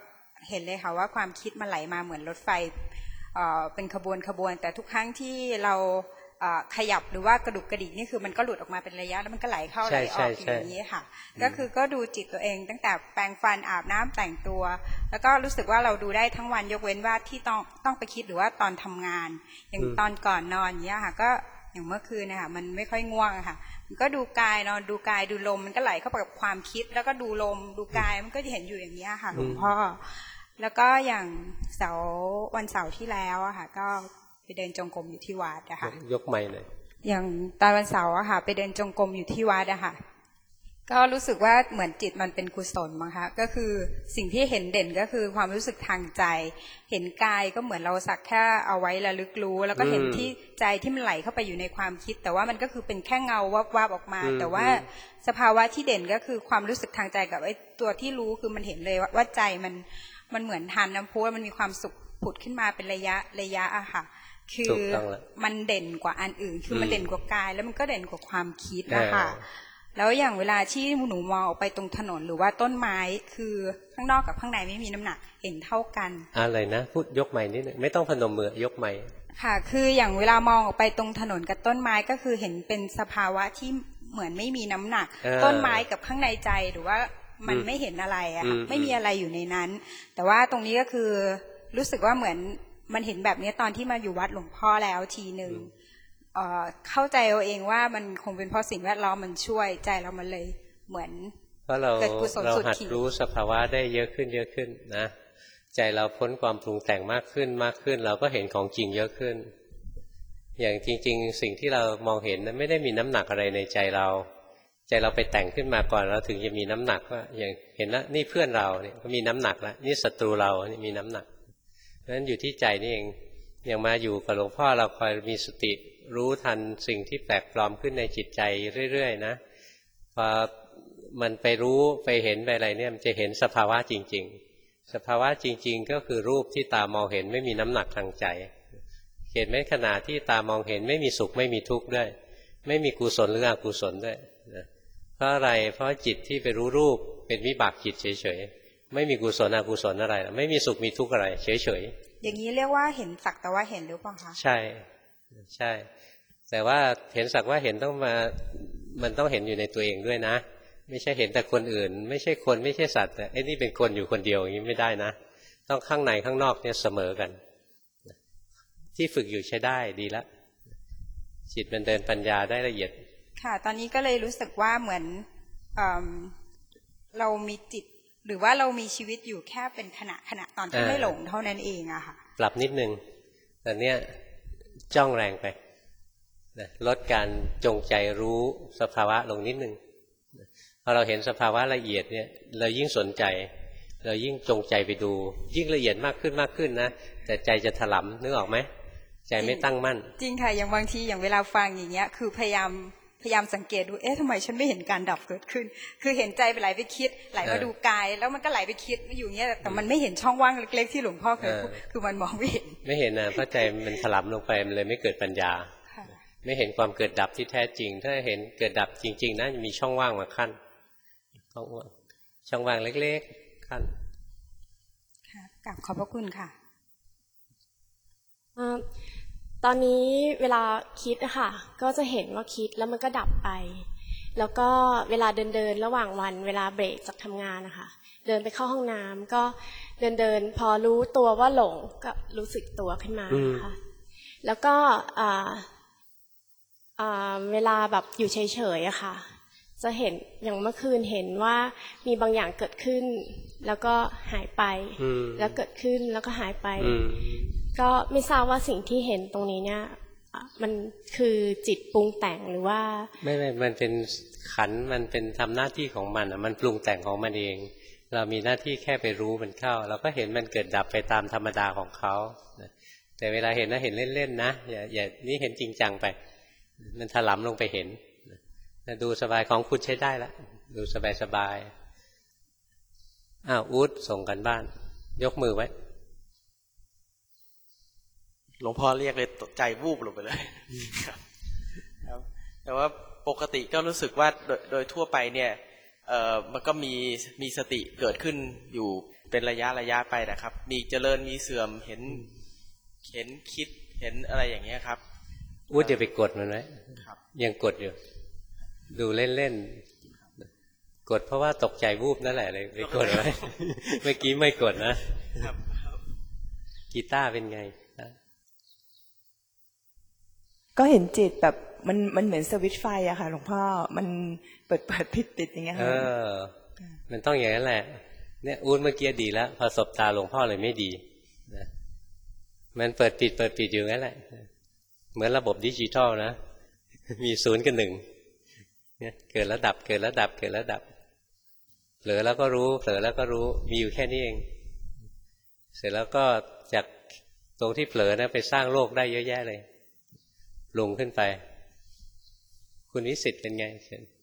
เห็นเลยค่ะว่าความคิดมันไหลมาเหมือนรถไฟเอ่อเป็นขบวนขบวนแต่ทุกครั้งที่เราขยับหรือว่ากระดุกกระดิกนี่คือมันก็หลุดออกมาเป็นระยะแล้วมันก็ไหลเข้าไหลออกอย่างนี้ค่ะก็คือก็ดูจิตตัวเองตั้งแต่แปรงฟันอาบน้ำแต่งตัวแล้วก็รู้สึกว่าเราดูได้ทั้งวันยกเว้นว่าที่ต้องต้องไปคิดหรือว่าตอนทำงานอย่างตอนก่อนนอนอย่างนี้ค่ะก็อย่างเมื่อคืนนะคะมันไม่ค่อยง่วงค่ะมันก็ดูกายนอนดูกายดูลมมันก็ไหลเข้าไปกับความคิดแล้วก็ดูลมดูกายมันก็จะเห็นอยู่อย่างนี้ค่ะหลวงพ่อแล้วก็อย่างเสาร์วันเสาร์ที่แล้วอะค่ะก็ไปเดินจงกรมอยู่ที่วัดอะค่ะยกไม้หน่อยอย่างตอนวันเสาร์อะค่ะไปเดินจงกรมอยู่ที่วัดอะค่ะก็รู้สึกว่าเหมือนจิตมันเป็นกุศลมั้งคะก็คือสิ่งที่เห็นเด่นก็คือความรู้สึกทางใจเห็นกายก็เหมือนเราสักแค่เอาไว้ระลึกรู้แล้วก็เห็นที่ใจที่มันไหลเข้าไปอยู่ในความคิดแต่ว่ามันก็คือเป็นแค่เงาวับๆออกมาแต่ว่าสภาวะที่เด่นก็คือความรู้สึกทางใจกับไอ้ตัวที่รู้คือมันเห็นเลยว่าใจมันมันเหมือนทานน้ำพุมันมีความสุขผุดขึ้นมาเป็นระยะระยะอะค่ะคือมันเด่นกว่าอันอื่นคือมันเด่นกว่ากายแล้วมันก็เด่นกว่าความคิดนะคะแล้วอย่างเวลาที่หนูมองออกไปตรงถนนหรือว่าต้นไม้คือข้างนอกกับข้างในไม่มีน้ำหนักเห็นเท่ากันอะไรนะพูดยกไม้นิดนึงไม่ต้องพนมมือยกไม้ค่ะคืออย่างเวลามองออกไปตรงถนนกับต้นไม้ก็คือเห็นเป็นสภาวะที่เหมือนไม่มีน้ำหนักต้นไม้กับข้างในใจหรือว่ามันไม่เห็นอะไรอะไม่มีอะไรอยู่ในนั้นแต่ว่าตรงนี้ก็คือรู้สึกว่าเหมือนมันเห็นแบบนี้ตอนที่มาอยู่วัดหลวงพ่อแล้วทีหนึ่งเอ่อเข้าใจเอาเองว่ามันคงเป็นเพราะสิ่งแวดล้อมมันช่วยใจเรามันเลยเหมือนเพราะเราเราหัดรู้สภาวะได้เยอะขึ้นเยอะขึ้นนะใจเราพ้นความปรุงแต่งมากขึ้นมากขึ้นเราก็เห็นของจริงเยอะขึ้นอย่างจริงๆสิ่งที่เรามองเห็นนั้นไม่ได้มีน้ำหนักอะไรในใจเราใจเราไปแต่งขึ้นมาก่อนเราถึงจะมีน้ำหนักว่าอย่างเห็นแล้วนี่เพื่อนเราเนี่ยก็มีน้ำหนักแล้วนี่ศัตรูเรานี่มีน้ำหนักเพราะฉะนั้นอยู่ที่ใจนี่เองอย่างมาอยู่กับหลวงพ่อเราคอยมีสติรู้ทันสิ่งที่แปลกปลอมขึ้นในจิตใจเรื่อยๆนะพอมันไปรู้ไปเห็นไปอะไรเนี่ยมันจะเห็นสภาวะจริงๆสภาวะจริงๆก็คือรูปที่ตามองเห็นไม่มีน้ำหนักทางใจเห็นไหมขณะที่ตามองเห็นไม่มีสุขไม่มีทุกข์ด้วยไม่มีกุศลหรืออกุศลด้วยนะเพราะอะไรเพราะจิตที่ไปรู้รูปเป็นวิบากจิตเฉยๆไม่มีกุศลอกุศลอะไรไม่มีสุขมีทุกข์อะไรเฉยๆอย่างนี้เรียกว่าเห็นสักแต่ว่าเห็นหรือเปล่าคะใช่ใช่แต่ว่าเห็นสักว่าเห็นต้องมามันต้องเห็นอยู่ในตัวเองด้วยนะไม่ใช่เห็นแต่คนอื่นไม่ใช่คนไม่ใช่สัตว์แต่ไอ้นี่เป็นคนอยู่คนเดียวอย่างนี้ไม่ได้นะต้องข้างในข้างนอกเนี่ยเสมอกันที่ฝึกอยู่ใช้ได้ดีแล้วจิตมันเดินปัญญาได้ละเอียดค่ะตอนนี้ก็เลยรู้สึกว่าเหมือนเอ่อเรามีจิตหรือว่าเรามีชีวิตอยู่แค่เป็นขณะขณะตอนที่ไม่หลงเท่านั้นเองอะค่ะปรับนิดนึงแต่เนี้ยจ้องแรงไปนะลดการจงใจรู้สภาวะลงนิดนึงพอเราเห็นสภาวะละเอียดเนี่ยเรายิ่งสนใจเรายิ่งจงใจไปดูยิ่งละเอียดมากขึ้นมากขึ้นนะแต่ใจจะถลำนึกออกไหมใจไม่ตั้งมั่นจริงค่ะอย่างบางทีอย่างเวลาฟังอย่างเงี้ยคือพยายามพยายามสังเกตดูเอ๊ะทำไมฉันไม่เห็นการดับเกิดขึ้นคือเห็นใจไปไหลไปคิดไหลมาดูกายแล้วมันก็ไหลไปคิดอยู่เงี้ยแต่มันไม่เห็นช่องว่างเล็กๆที่หลวงพ่อเคยพูดคือมันมองไม่เห็นไม่เห็นนะเพราะใจมันถลำลงไปมันเลยไม่เกิดปัญญาไม่เห็นความเกิดดับที่แท้จริงถ้าเห็นเกิดดับจริงๆนะมีช่องว่างมาขั้นช่องว่างช่องว่างเล็กๆขั้นค่ะกราบขอบพระคุณค่ะตอนนี้เวลาคิดอะค่ะก็จะเห็นว่าคิดแล้วมันก็ดับไปแล้วก็เวลาเดินเดินระหว่างวันเวลาเบรกจากทำงานนะคะเดินไปเข้าห้องน้ำก็เดินเดินพอรู้ตัวว่าหลงก็รู้สึกตัวขึ้นมาค่ะแล้วก็เวลาแบบอยู่เฉยๆอะค่ะจะเห็นอย่างเมื่อคืนเห็นว่ามีบางอย่างเกิดขึ้นแล้วก็หายไปแล้วเกิดขึ้นแล้วก็หายไปก็ไม่ทราบว่าสิ่งที่เห็นตรงนี้เนี่ยมันคือจิตปรุงแต่งหรือว่าไม่ไม่มันเป็นขันมันเป็นทำหน้าที่ของมันอ่ะมันปรุงแต่งของมันเองเรามีหน้าที่แค่ไปรู้มันเข้าเราก็เห็นมันเกิดดับไปตามธรรมดาของเขาแต่เวลาเห็นนะเห็นเล่นๆนะอย่าอย่านี่เห็นจริงจังไปมันถลำลงไปเห็นดูสบายของคุณใช้ได้ละดูสบายสบายอ้าวอู๊ดส่งกันบ้านยกมือไว้หลวงพ่อเรียกเลยใจวูบลงไปเลยครับแต่ว่าปกติก็รู้สึกว่าโดยโดยทั่วไปเนี่ยเอ่อมันก็มีมีสติเกิดขึ้นอยู่เป็นระยะระยะไปนะครับ มีเจริญมีเสื่อมเห็นเห็นคิดเห็นอะไรอย่างเงี้ยครับอู้จะไปกดมันไหมยังกดอยู่ดูเล่นๆกดเพราะว่าตกใจวูบนั่นแหละเลยไปกดไว้ เมื่อกี้ไม่กดนะกีตาร์เป็นไงก็เห็นจิตแบบมันมันเหมือนสวิตช์ไฟอะค่ะหลวงพ่อมันเปิดเปิดปิดปิดอย่างเงี้ยค่ะเออมันต้องอย่างนั้นแหละเนี่ยอู้เมื่อกี้ดีแล้วพอสบตาหลวงพ่อเลยไม่ดีนะมันเปิดปิดเปิดปิดอยู่งั้นแหละเหมือนระบบดิจิทัลนะมีศูนย์กับหนึ่งเนี่ยเกิดแล้วดับเกิดแล้วดับเกิดแล้วดับเผลอแล้วก็รู้เผลอแล้วก็รู้มีอยู่แค่นี้เองเสร็จแล้วก็จากตรงที่เผลอนะไปสร้างโลกได้เยอะแยะเลยลงขึ้นไปคุณวิสิทธิ์เป็นไงเชิญ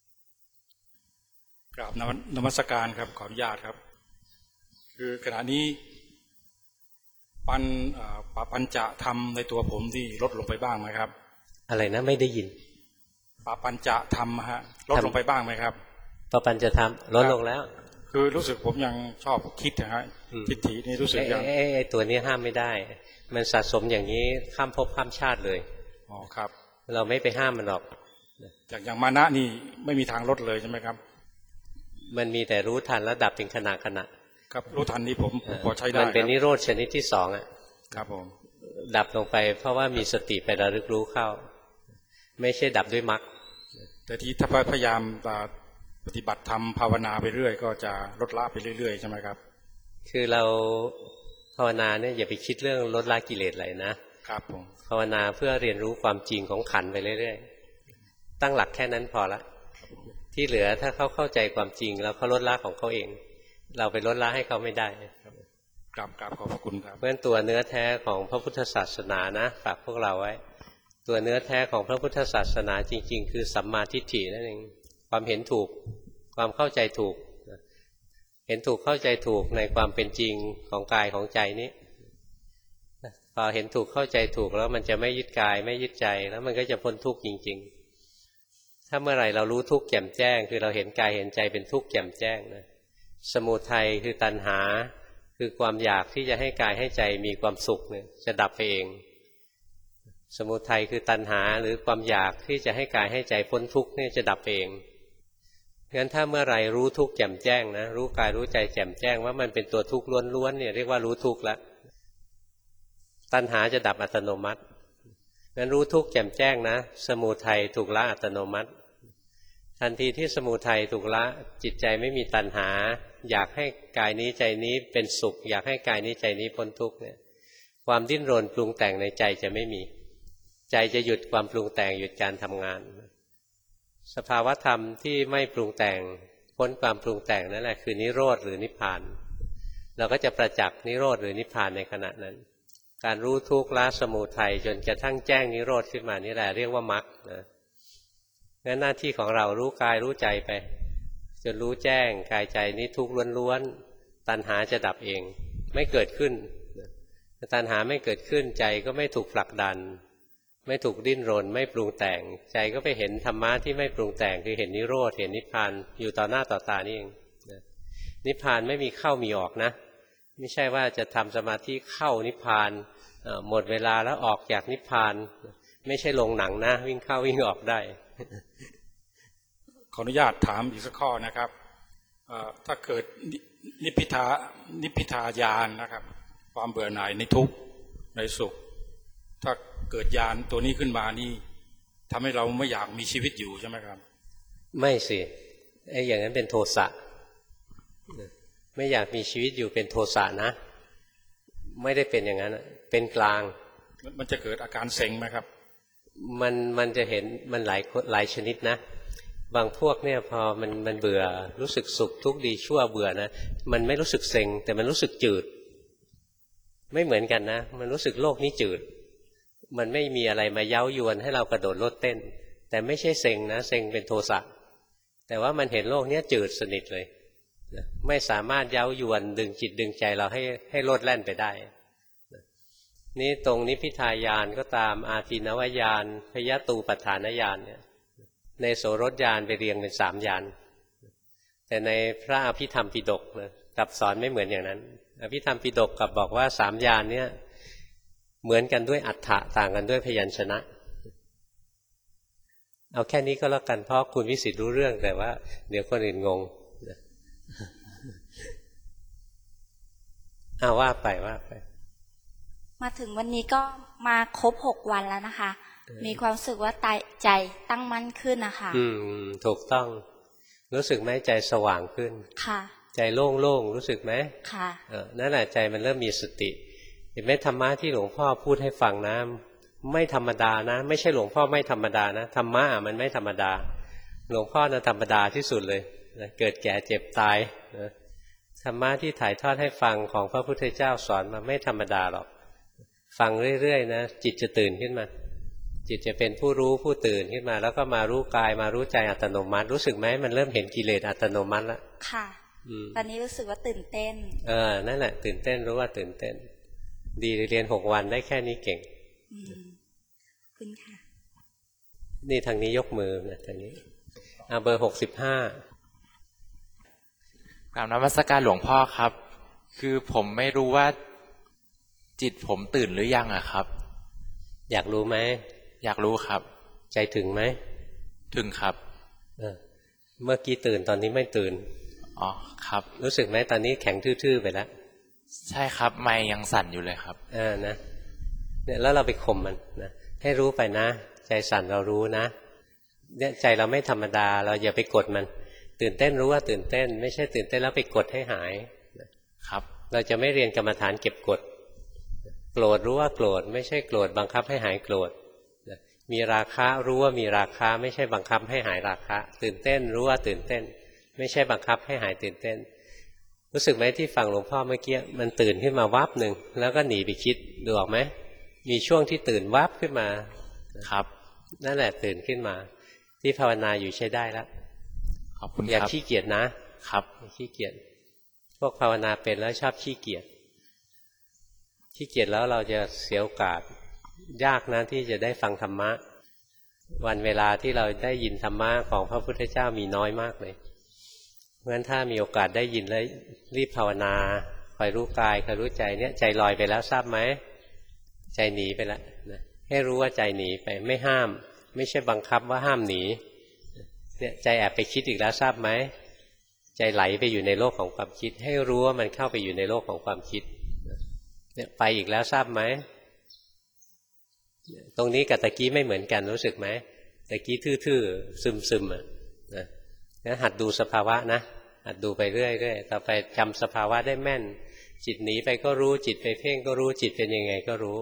กราบนมัสการครับขออนุญาตครับคือขณะนี้ปัญปัญจะธรรมในตัวผมที่ลดลงไปบ้างไหมครับอะไรนะไม่ได้ยินปปัญจะธรรมฮะลดลงไปบ้างไหมครับปปัญจะธรรมลดลงแล้วคือรู้สึกผมยังชอบคิดนะฮะทิฏฐินี่รู้สึกยังไอ้ตัวนี้ห้ามไม่ได้มันสะสมอย่างนี้ข้ามภพข้ามชาติเลยอ๋อครับเราไม่ไปห้ามมันหรอกจากอย่างมานะนี่ไม่มีทางลดเลยใช่ไหมครับมันมีแต่รู้ทันแล้วดับเป็นขณะขณะครับรู้ทันนี้ผมพอใช้ได้มันเป็นนิโรธชนิดที่สองอ่ะครับผมดับลงไปเพราะว่ามีสติไประลึกรู้เข้าไม่ใช่ดับด้วยมรรคแต่ที่ถ้าพยายามปฏิบัติธรรมภาวนาไปเรื่อยก็จะลดละไปเรื่อยๆใช่ไหมครับคือเราภาวนาเนี่ยอย่าไปคิดเรื่องลดละกิเลสอะไรนะครับผมภาวนาเพื่อเรียนรู้ความจริงของขันธ์ไปเรื่อยๆตั้งหลักแค่นั้นพอละที่เหลือถ้าเขาเข้าใจความจริงแล้วเขาลดละของเขาเองเราไปลดละให้เขาไม่ได้กราบกราบขอบพระคุณครับเพราะฉะนั้นตัวเนื้อแท้ของพระพุทธศาสนานะฝากพวกเราไว้ตัวเนื้อแท้ของพระพุทธศาสนาจริงๆคือสัมมาทิฏฐินั่นเองความเห็นถูกความเข้าใจถูกเห็นถูกเข้าใจถูกในความเป็นจริงของกายของใจนี้พอเห็นถูกเข้าใจถูกแล้วมันจะไม่ยึดกายไม่ยึดใจแล้วมันก็จะพ้นทุกข์จริงๆถ้าเมื่อไหร่เรารู้ทุกข์แจ่มแจ้งคือเราเห็นกายเห็นใจเป็นทุกข์แจ่มแจ้งนะสมุทัยคือตัณหาคือความอยากที่จะให้กายให้ใจมีความสุขเนี่ยจะดับไปเองสมุทัยคือตัณหาหรือความอยากที่จะให้กายให้ใจพ้นทุกข์เนี่ยจะดับไปเองงั้นถ้าเมื่อไหร่รู้ทุกข์แจ่มแจ้งนะรู้กายรู้ใจแจ่มแจ้งว่ามันเป็นตัวทุกข์ล้วนๆเนี่ยเรียกว่ารู้ทุกข์แล้วตัณหาจะดับอัตโนมัติงั้นรู้ทุกข์แจ่มแจ้งนะสมุทัยถูกละอัตโนมัติทันทีที่สมุทัยถูกละจิตใจไม่มีตัณหาอยากให้กายนี้ใจนี้เป็นสุขอยากให้กายนี้ใจนี้พ้นทุกข์เนี่ยความดิ้นรนปรุงแต่งในใจจะไม่มีใจจะหยุดความปรุงแต่งหยุดการทำงานสภาวธรรมที่ไม่ปรุงแต่งพ้นความปรุงแต่งนั่นแหละคือนิโรธหรือนิพพานเราก็จะประจักษ์นิโรธหรือนิพพานในขณะนั้นการรู้ทุกข์ละสมุทัยจนกระทั่งแจ้งนิโรธขึ้นมานี่แหละเรียกว่ามรรคนะงั้นหน้าที่ของเรารู้กายรู้ใจไปจนรู้แจ้งกายใจนี้ทุกข์ล้วนๆตัณหาจะดับเองไม่เกิดขึ้นตัณหาไม่เกิดขึ้นใจก็ไม่ถูกผลักดันไม่ถูกดิ้นรนไม่ปรุงแต่งใจก็ไปเห็นธรรมะที่ไม่ปรุงแต่งคือเห็นนิโรธเห็นนิพพานอยู่ต่อหน้าต่อตานี่เองนิพพานไม่มีเข้ามีออกนะไม่ใช่ว่าจะทำสมาธิเข้านิพพานหมดเวลาแล้วออกจากนิพพานไม่ใช่ลงหนังนะวิ่งเข้าวิ่งออกได้ขออนุญาตถามอีกสักข้อนะครับถ้าเกิดนิพพิทานิพพิทายานนะครับความเบื่อหน่ายในทุกข์ในสุขถ้าเกิดญาณตัวนี้ขึ้นมานี่ทำให้เราไม่อยากมีชีวิตอยู่ใช่ไหมครับไม่สิไอ้อย่างนั้นเป็นโทสะไม่อยากมีชีวิตอยู่เป็นโทสะนะไม่ได้เป็นอย่างนั้นเป็นกลางมันจะเกิดอาการเซ็งไหมครับมันมันจะเห็นมันหลายหลายชนิดนะบางพวกเนี่ยพอมันมันเบื่อรู้สึกสุขทุกข์ดีชั่วเบื่อนะมันไม่รู้สึกเซ็งแต่มันรู้สึกจืดไม่เหมือนกันนะมันรู้สึกโลกนี้จืดมันไม่มีอะไรมาเย้ายวนให้เรากระโดดโลดเต้นแต่ไม่ใช่เซ็งนะเซ็งเป็นโทสะแต่ว่ามันเห็นโลกนี้จืดสนิทเลยไม่สามารถเย้ายวนดึงจิตดึงใจเราให้ให้โลดแล่นไปได้นี่ตรงนิพพิทายานก็ตามอาทินวญาณพยตูปัฏฐานญาณเนี่ยในโสรถญาณไปเรียงเป็นสามญาณแต่ในพระอภิธรรมปิฎกนะกับสอนไม่เหมือนอย่างนั้นอภิธรรมปิฎกกับบอกว่าสามญาณเนี่ยเหมือนกันด้วยอัฏฐะต่างกันด้วยพยัญชนะเอาแค่นี้ก็แล้วกันเพราะคุณวิสิทธิ์รู้เรื่องแต่ว่าเดี๋ยวคนอื่นงงเอาว่าไปว่าไปมาถึงวันนี้ก็มาครบหกวันแล้วนะคะมีความรู้สึกว่าใจตั้งมั่นขึ้นนะคะอืมถูกต้องรู้สึกไหมใจสว่างขึ้นค่ะใจโล่งๆรู้สึกไหมค่ะเออนั่นแหละใจมันเริ่มมีสติเห็นไหมธรรมะที่หลวงพ่อพูดให้ฟังนะไม่ธรรมดานะไม่ใช่หลวงพ่อไม่ธรรมดานะธรรมะมันไม่ธรรมดาหลวงพ่อน่ะธรรมดาที่สุดเลยเกิดแก่เจ็บตายนะธรรมะที่ถ่ายทอดให้ฟังของพระพุทธเจ้าสอนมาไม่ธรรมดาหรอกฟังเรื่อยๆนะจิตจะตื่นขึ้นมาจิตจะเป็นผู้รู้ผู้ตื่นขึ้นมาแล้วก็มารู้กายมารู้ใจอัตโนมัติรู้สึกไหมมันเริ่มเห็นกิเลสอัตโนมัติแล้วค่ะตอนนี้รู้สึกว่าตื่นเต้นเออนั่นแหละตื่นเต้นรู้ว่าตื่นเต้นดีเรียนหกวันได้แค่นี้เก่งคุณค่ะนี่ทางนี้ยกมือนะทางนี้เอาเบอร์หกสิบห้ากราบนมัสการหลวงพ่อครับ คือผมไม่รู้ว่าจิตผมตื่นหรือยังอะครับอยากรู้ไหมอยากรู้ครับใจถึงไหมถึงครับเออเมื่อกี้ตื่นตอนนี้ไม่ตื่นอ๋อครับรู้สึกไหมตอนนี้แข็งทื่อๆไปแล้วใช่ครับไม่ยังสั่นอยู่เลยครับเออนะเนี่ยแล้วเราไปข่มมันนะให้รู้ไปนะใจสั่นเรารู้นะเนี่ยใจเราไม่ธรรมดาเราอย่าไปกดมันตื่นเต้นรู้ว่าตื่นเต้นไม่ใช่ตื่นเต้นแล้วไปกดให้หายครับเราจะไม่เรียนกรรมฐานเก็บกดโกรธรู้ว่าโกรธไม่ใช่โกรธบังคับให้หายโกรธมีราคะรู้ว่ามีราคะไม่ใช่บังคับให้หายราคะตื่นเต้นรู้ว่าตื่นเต้นไม่ใช่บังคับให้หายตื่นเต้นรู้สึกไหมที่ฟังหลวงพ่อเมื่อกี้มันตื่นขึ้นมาวับหนึ่งแล้วก็หนีไปคิดดูออกไหมมีช่วงที่ตื่นวับขึ้นมาครับนั่นแหละตื่นขึ้นมาที่ภาวนาอยู่ใช้ได้แล้วขอบคุณครับอย่าขี้เกียจนะครับขี้เกียจพวกภาวนาเป็นแล้วชอบขี้เกียจขี้เกียจแล้วเราจะเสียโอกาสยากนะที่จะได้ฟังธรรมะวันเวลาที่เราได้ยินธรรมะของพระพุทธเจ้ามีน้อยมากเลยเพราะฉะนั้นถ้ามีโอกาสได้ยินแล้วรีบภาวนาคอยรู้กายคอยรู้ใจเนี่ยใจลอยไปแล้วทราบไหมใจหนีไปแล้วนะให้รู้ว่าใจหนีไปไม่ห้ามไม่ใช่บังคับว่าห้ามหนีเนี่ยใจแอบไปคิดอีกแล้วทราบไหมใจไหลไปอยู่ในโลกของความคิดให้รู้ว่ามันเข้าไปอยู่ในโลกของความคิดเนี่ยไปอีกแล้วทราบไหมตรงนี้กับตะกี้ไม่เหมือนกันรู้สึกไหมตะกี้ทื่อๆซึมๆอ่ะนะงั้นหัดดูสภาวะนะหัดดูไปเรื่อยๆต่อไปจำสภาวะได้แม่นจิตหนีไปก็รู้จิตไปเพ่งก็รู้จิตเป็นยังไงก็รู้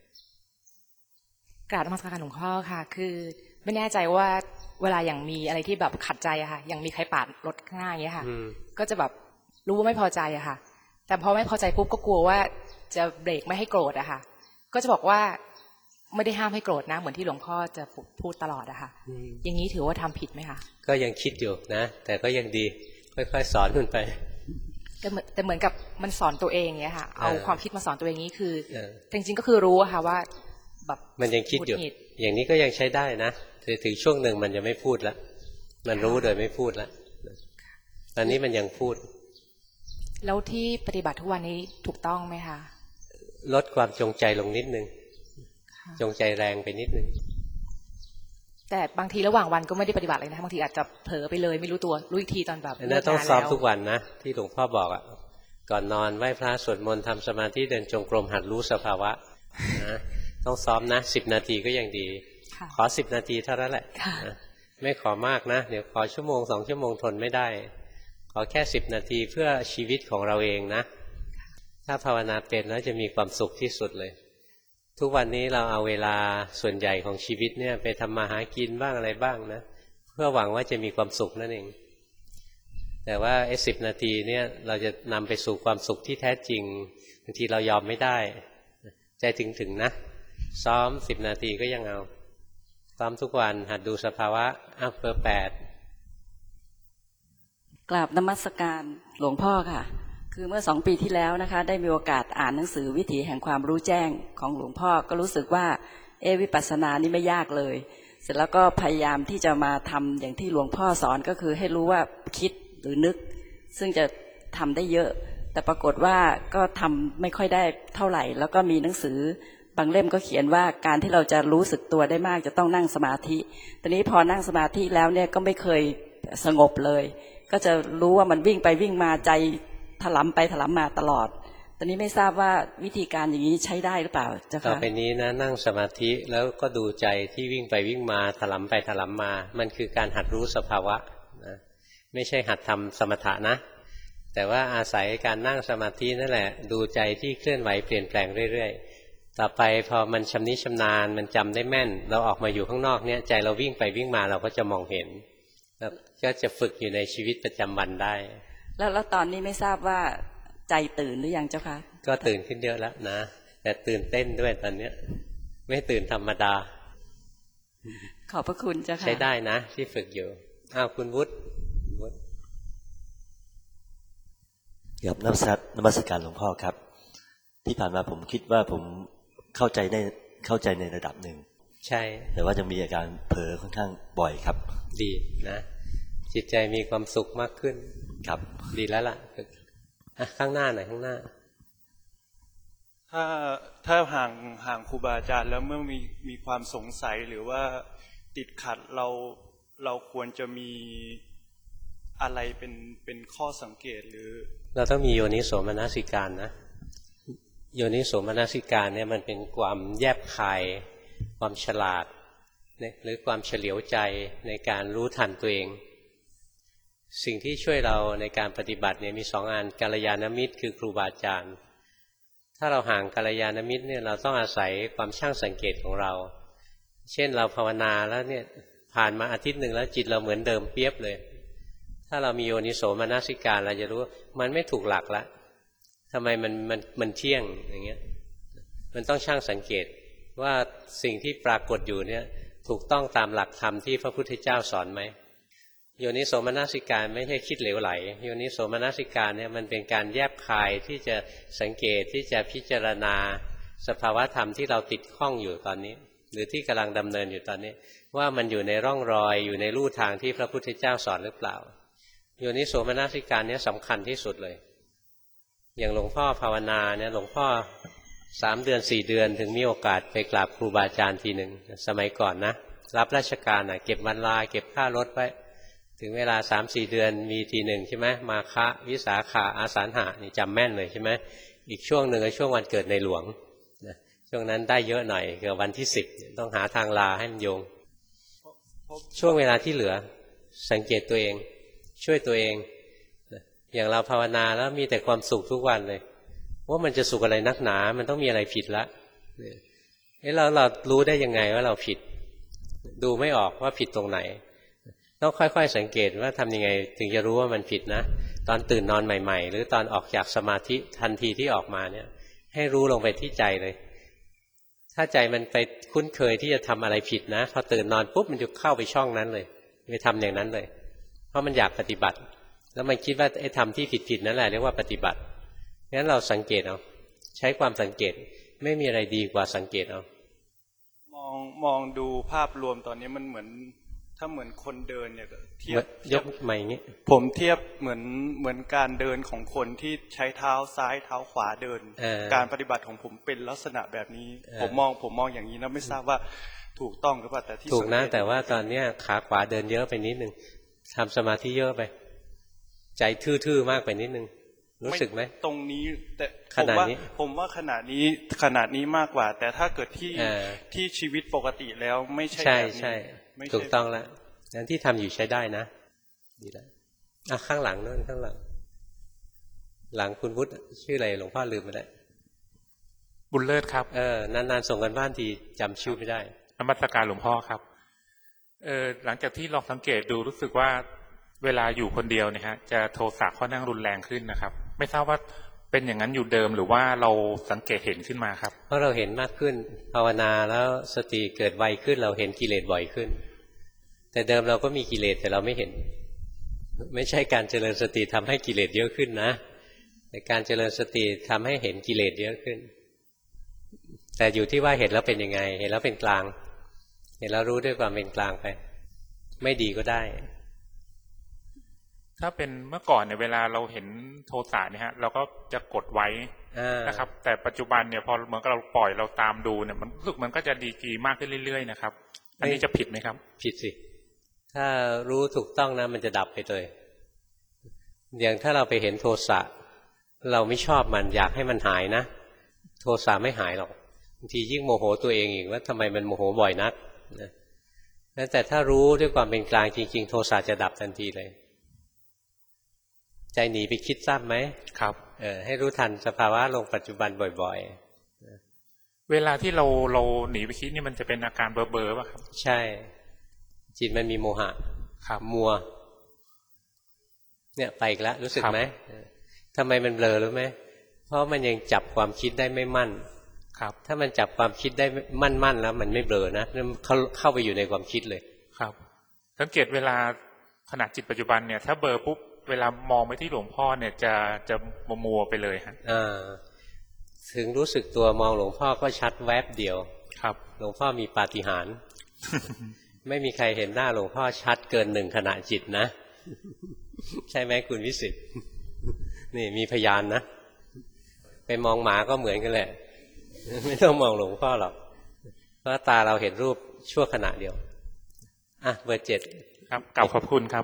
กราบนมัสการหลวงพ่อค่ะคือไม่แน่ใจว่าเวลาอย่างมีอะไรที่แบบขัดใจอะค่ะอย่างมีใครปาดรถข้างหน้าอย่างเงี้ยค่ะก็จะแบบรู้ว่าไม่พอใจอะค่ะแต่พอไม่พอใจปุ๊บก็กลัวว่าจะเบรกไม่ให้โกรธอะค่ะก็จะบอกว่าไม่ได้ห้ามให้โกรธนะเหมือนที่หลวงพ่อจะพูดตลอดอะค่ะอย่างนี้ถือว่าทำผิดไหมคะก็ยังคิดอยู่นะแต่ก็ยังดีค่อยๆสอนมันไปแต่เหมือนกับมันสอนตัวเองเงี้ยค่ะเอาความคิดมาสอนตัวเองนี้คือจริงๆก็คือรู้อะค่ะว่าแบบมันยังคิดอยู่อย่างนี้ก็ยังใช้ได้นะถึงช่วงหนึ่งมันจะไม่พูดแล้วมันรู้โดยไม่พูดแล้วตอนนี้มันยังพูดแล้วที่ปฏิบัติทุกวันนี้ถูกต้องไหมคะลดความจงใจลงนิดนึงจงใจแรงไปนิดนึงแต่บางทีระหว่างวันก็ไม่ได้ปฏิบัติเลยนะบางทีอาจจะเผลอไปเลยไม่รู้ตัวรู้อีกทีตอนแบบนั่นต้องซ้อมทุกวันนะที่หลวงพ่อบอกอ่ะก่อนนอนไหว้พระสวดมนต์ทำสมาธิเดินจงกรมหัดรู้สภาวะนะต้องซ้อมนะสิบนาทีก็ยังดีขอสิบนาทีเท่านั้นแหละไม่ขอมากนะเดี๋ยวขอชั่วโมงสองชั่วโมงทนไม่ได้ขอแค่สิบนาทีเพื่อชีวิตของเราเองนะถ้าภาวนาเป็นแล้วจะมีความสุขที่สุดเลยทุกวันนี้เราเอาเวลาส่วนใหญ่ของชีวิตเนี่ยไปทำมาหากินบ้างอะไรบ้างนะเพื่อหวังว่าจะมีความสุขนั่นเองแต่ว่าไอ้สิบนาทีเนี่ยเราจะนำไปสู่ความสุขที่แท้จริงบางทีเรายอมไม่ได้ใจถึงๆนะซ้อมสิบนาทีก็ยังเอาซ้อมทุกวันหัดดูสภาวะอ่ะเบอร์แปดกราบนมัสการหลวงพ่อค่ะคือเมื่อสองปีที่แล้วนะคะได้มีโอกาสอ่านหนังสือวิถีแห่งความรู้แจ้งของหลวงพ่อก็รู้สึกว่าเอวิปัสสนานี่ไม่ยากเลยเสร็จแล้วก็พยายามที่จะมาทำอย่างที่หลวงพ่อสอนก็คือให้รู้ว่าคิดหรือนึกซึ่งจะทำได้เยอะ แต่ปรากฏว่าก็ทำไม่ค่อยได้เท่าไหร่แล้วก็มีหนังสือบางเล่มก็เขียนว่าการที่เราจะรู้สึกตัวได้มากจะต้องนั่งสมาธิตอนนี้พอนั่งสมาธิแล้วเนี่ยก็ไม่เคยสงบเลยก็จะรู้ว่ามันวิ่งไปวิ่งมาใจถลำไปถลำมาตลอดตอนนี้ไม่ทราบว่าวิธีการอย่างนี้ใช้ได้หรือเปล่าเจ้าค่ะต่อไปนี้นะนั่งสมาธิแล้วก็ดูใจที่วิ่งไปวิ่งมาถลำไปถลำมามันคือการหัดรู้สภาวะนะไม่ใช่หัดทำสมถะนะแต่ว่าอาศัยการนั่งสมาธินั่นแหละดูใจที่เคลื่อนไหวเปลี่ยนแปลงเรื่อยๆต่อไปพอมันชำนิชำนาญมันจำได้แม่นเราออกมาอยู่ข้างนอกเนี่ยใจเราวิ่งไปวิ่งมาเราก็จะมองเห็นแล้วก็จะฝึกอยู่ในชีวิตประจำวันได้แล้วแล้วตอนนี้ไม่ทราบว่าใจตื่นหรือยังเจ้าคะก็ตื่นขึ้นเยอะแล้วนะแต่ตื่นเต้นด้วยตอนเนี้ยไม่ตื่นธรรมดาขอบพระคุณเจ้าค่ะใช้ได้นะที่ฝึกอยู่อ้าวคุณวุฒิครับนมัสการนมัสการหลวงพ่อครับที่ผ่านมาผมคิดว่าผมเข้าใจในเข้าใจในระดับหนึ่งใช่แต่ว่าจะมีอาการเผลอค่อนข้างบ่อยครับดีนะจิตใจมีความสุขมากขึ้นครับดีแล้วล่ะอ่ะข้างหน้าหน่อยข้างหน้าถ้าถ้าห่างห่างครูบาอาจารย์แล้วเมื่อมีมีความสงสัยหรือว่าติดขัดเราเราควรจะมีอะไรเป็นเป็นข้อสังเกตหรือเราต้องมีโยนิโสมนสิการนะโยนิโสมนสิการเนี่ยมันเป็นความแยบคายความฉลาดหรือความเฉลียวใจในการรู้ทันตัวเองสิ่งที่ช่วยเราในการปฏิบัติเนี่ยมีสองอันกัลยาณมิตรคือครูบาอาจารย์ถ้าเราห่างกัลยาณมิตรเนี่ยเราต้องอาศัยความช่างสังเกตของเราเช่นเราภาวนาแล้วเนี่ยผ่านมาอาทิตย์หนึ่งแล้วจิตเราเหมือนเดิมเปียบเลยถ้าเรามีโยนิโสมนสิการเราจะรู้ว่ามันไม่ถูกหลักละทำไมมันมันมันเที่ยงอย่างเงี้ยมันต้องช่างสังเกตว่าสิ่งที่ปรากฏอยู่เนี่ยถูกต้องตามหลักธรรมที่พระพุทธเจ้าสอนไหมโยนิโสมนสิการไม่ใช่คิดเหลวไหลโยนิโสมนสิการเนี่ยมันเป็นการแยบคายที่จะสังเกตที่จะพิจารณาสภาวะธรรมที่เราติดข้องอยู่ตอนนี้หรือที่กำลังดำเนินอยู่ตอนนี้ว่ามันอยู่ในร่องรอยอยู่ในลู่ทางที่พระพุทธเจ้าสอนหรือเปล่าโยนิโสมนสิการเนี่ยสำคัญที่สุดเลยอย่างหลวงพ่อภาวนาเนี่ยหลวงพ่อสามเดือนสี่เดือนถึงมีโอกาสไปกราบครูบาอาจารย์ทีหนึ่งสมัยก่อนนะรับราชการนะเก็บวันลาเก็บค่ารถไว้ถึงเวลาสามสี่เดือนมีทีหนึ่งใช่ไหมมาฆะวิสาขาอาสาฬหะนี่จำแม่นเลยใช่ไหมอีกช่วงหนึ่งช่วงวันเกิดในหลวงนะช่วงนั้นได้เยอะหน่อยเกือบวันที่สิบต้องหาทางลาให้มันโยงช่วงเวลาที่เหลือสังเกตตัวเองช่วยตัวเองอย่างเราภาวนาแล้วมีแต่ความสุขทุกวันเลยว่ามันจะสุขอะไรนักหนามันต้องมีอะไรผิดละเอ้เราเรารู้ได้ยังไงว่าเราผิดดูไม่ออกว่าผิดตรงไหนต้องค่อยๆสังเกตว่าทำยังไงถึงจะรู้ว่ามันผิดนะตอนตื่นนอนใหม่ๆหรือตอนออกจากสมาธิทันทีที่ออกมาเนี่ยให้รู้ลงไปที่ใจเลยถ้าใจมันไปคุ้นเคยที่จะทำอะไรผิดนะพอตื่นนอนปุ๊บมันจะเข้าไปช่องนั้นเลยไปทำอย่างนั้นเลยเพราะมันอยากปฏิบัติแล้วมันคิดว่าไอ้ทำที่ผิดๆนั่นแหละเรียกว่าปฏิบัติงั้นเราสังเกตเอาใช้ความสังเกตไม่มีอะไรดีกว่าสังเกตเอามองมองดูภาพรวมตอนนี้มันเหมือนถ้าเหมือนคนเดินเนี่ยเทียบยกใหม่อย่างนี้ผมเทียบเหมือนเหมือนการเดินของคนที่ใช้เท้าซ้ายเท้าขวาเดินการปฏิบัติของผมเป็นลักษณะแบบนี้ผมมองผมมองอย่างนี้นะไม่ทราบว่าถูกต้องหรือเปล่าแต่ที่ถูกนะแต่ว่าตอนเนี้ยขาขวาเดินเยอะไปนิดนึงทำสมาธิเยอะไปใจทื่อๆมากไปนิดนึงรู้สึกไหมตรงนี้แต่ผมว่าผมว่าขณะนี้ขณะนี้มากกว่าแต่ถ้าเกิดที่ที่ชีวิตปกติแล้วไม่ใช่แบบนี้ใช่ถูกต้องแล้วงั้นที่ทำอยู่ใช้ได้นะดีแล้วอ่ะข้างหลังนู่นข้างหลังหลังคุณวุฒิชื่ออะไรหลวงพ่อลืมไปแล้วบุญเลิศครับเออนานๆส่งกันบ้านทีจำชื่อไม่ได้นมัสการหลวงพ่อครับเออหลังจากที่ลองสังเกตดูรู้สึกว่าเวลาอยู่คนเดียวเนี่ยฮะจะโทสะค่อนข้างรุนแรงขึ้นนะครับไม่ทราบว่าเป็นอย่างนั้นอยู่เดิมหรือว่าเราสังเกตเห็นขึ้นมาครับเพราะเราเห็นมากขึ้นภาวนาแล้วสติเกิดไวขึ้นเราเห็นกิเลสบ่อยขึ้นแต่เดิมเราก็มีกิเลสแต่เราไม่เห็นไม่ใช่การเจริญสติทำให้กิเลสเยอะขึ้นนะแต่การเจริญสติทำให้เห็นกิเลสเยอะขึ้นแต่อยู่ที่ว่าเห็นแล้วเป็นยังไงเห็นแล้วเป็นกลางเห็นแล้วรู้ด้วยความเป็นกลางไปไม่ดีก็ได้ถ้าเป็นเมื่อก่อนเนี่ยเวลาเราเห็นโทสะเนี่ยฮะเราก็จะกดไว้นะครับ แต่ปัจจุบันเนี่ยพอเหมือนกับเราปล่อยเราตามดูเนี่ยมันรู้สึกมันก็จะดีกีมากขึ้นเรื่อยๆนะครับอันนี้จะผิดไหมครับผิดสิถ้ารู้ถูกต้องนะมันจะดับไปเลยอย่างถ้าเราไปเห็นโทสะเราไม่ชอบมันอยากให้มันหายนะโทสะไม่หายหรอกบางทียิ่งโมโหตัวเองอีกว่าทำไมมันโมโหบ่อยนักนะแต่ถ้ารู้ด้วยความเป็นกลางจริงๆโทสะจะดับทันทีเลยใจหนีไปคิดทราบไหมครับเออให้รู้ทันสภาวะลงปัจจุบันบ่อยๆเวลาที่เราเราหนีไปคิดนี่มันจะเป็นอาการเบอร์เบอร์ป่ะครับใช่จิตมันมีโมหะครับมัวเนี่ยไปอีกแล้วรู้สึกไหมทำไมมันเบลอรู้ไหมเพราะมันยังจับความคิดได้ไม่มั่นครับถ้ามันจับความคิดได้มั่นมั่นแล้วมันไม่เบลอนะเข้าเข้าไปอยู่ในความคิดเลยครับสังเกตเวลาขณะจิตปัจจุบันเนี่ยถ้าเบลอปุ๊บเวลามองไปที่หลวงพ่อเนี่ยจะจะมัวไปเลยฮะอ่าถึงรู้สึกตัวมองหลวงพ่อก็ชัดแวบเดียวครับหลวงพ่อมีปาฏิหาริย์ ไม่มีใครเห็นหน้าหลวงพ่อชัดเกินหนึ่งขณะจิตนะ ใช่ไหมคุณวิสิทธิ์ นี่มีพยานนะไปมองหมาก็เหมือนกันแหละ ไม่ต้องมองหลวงพ่อหรอกเพราะตาเราเห็นรูปชั่วขณะเดียวอ่ะเบอร์เจ็ดครับกล่าวขอบคุณครับ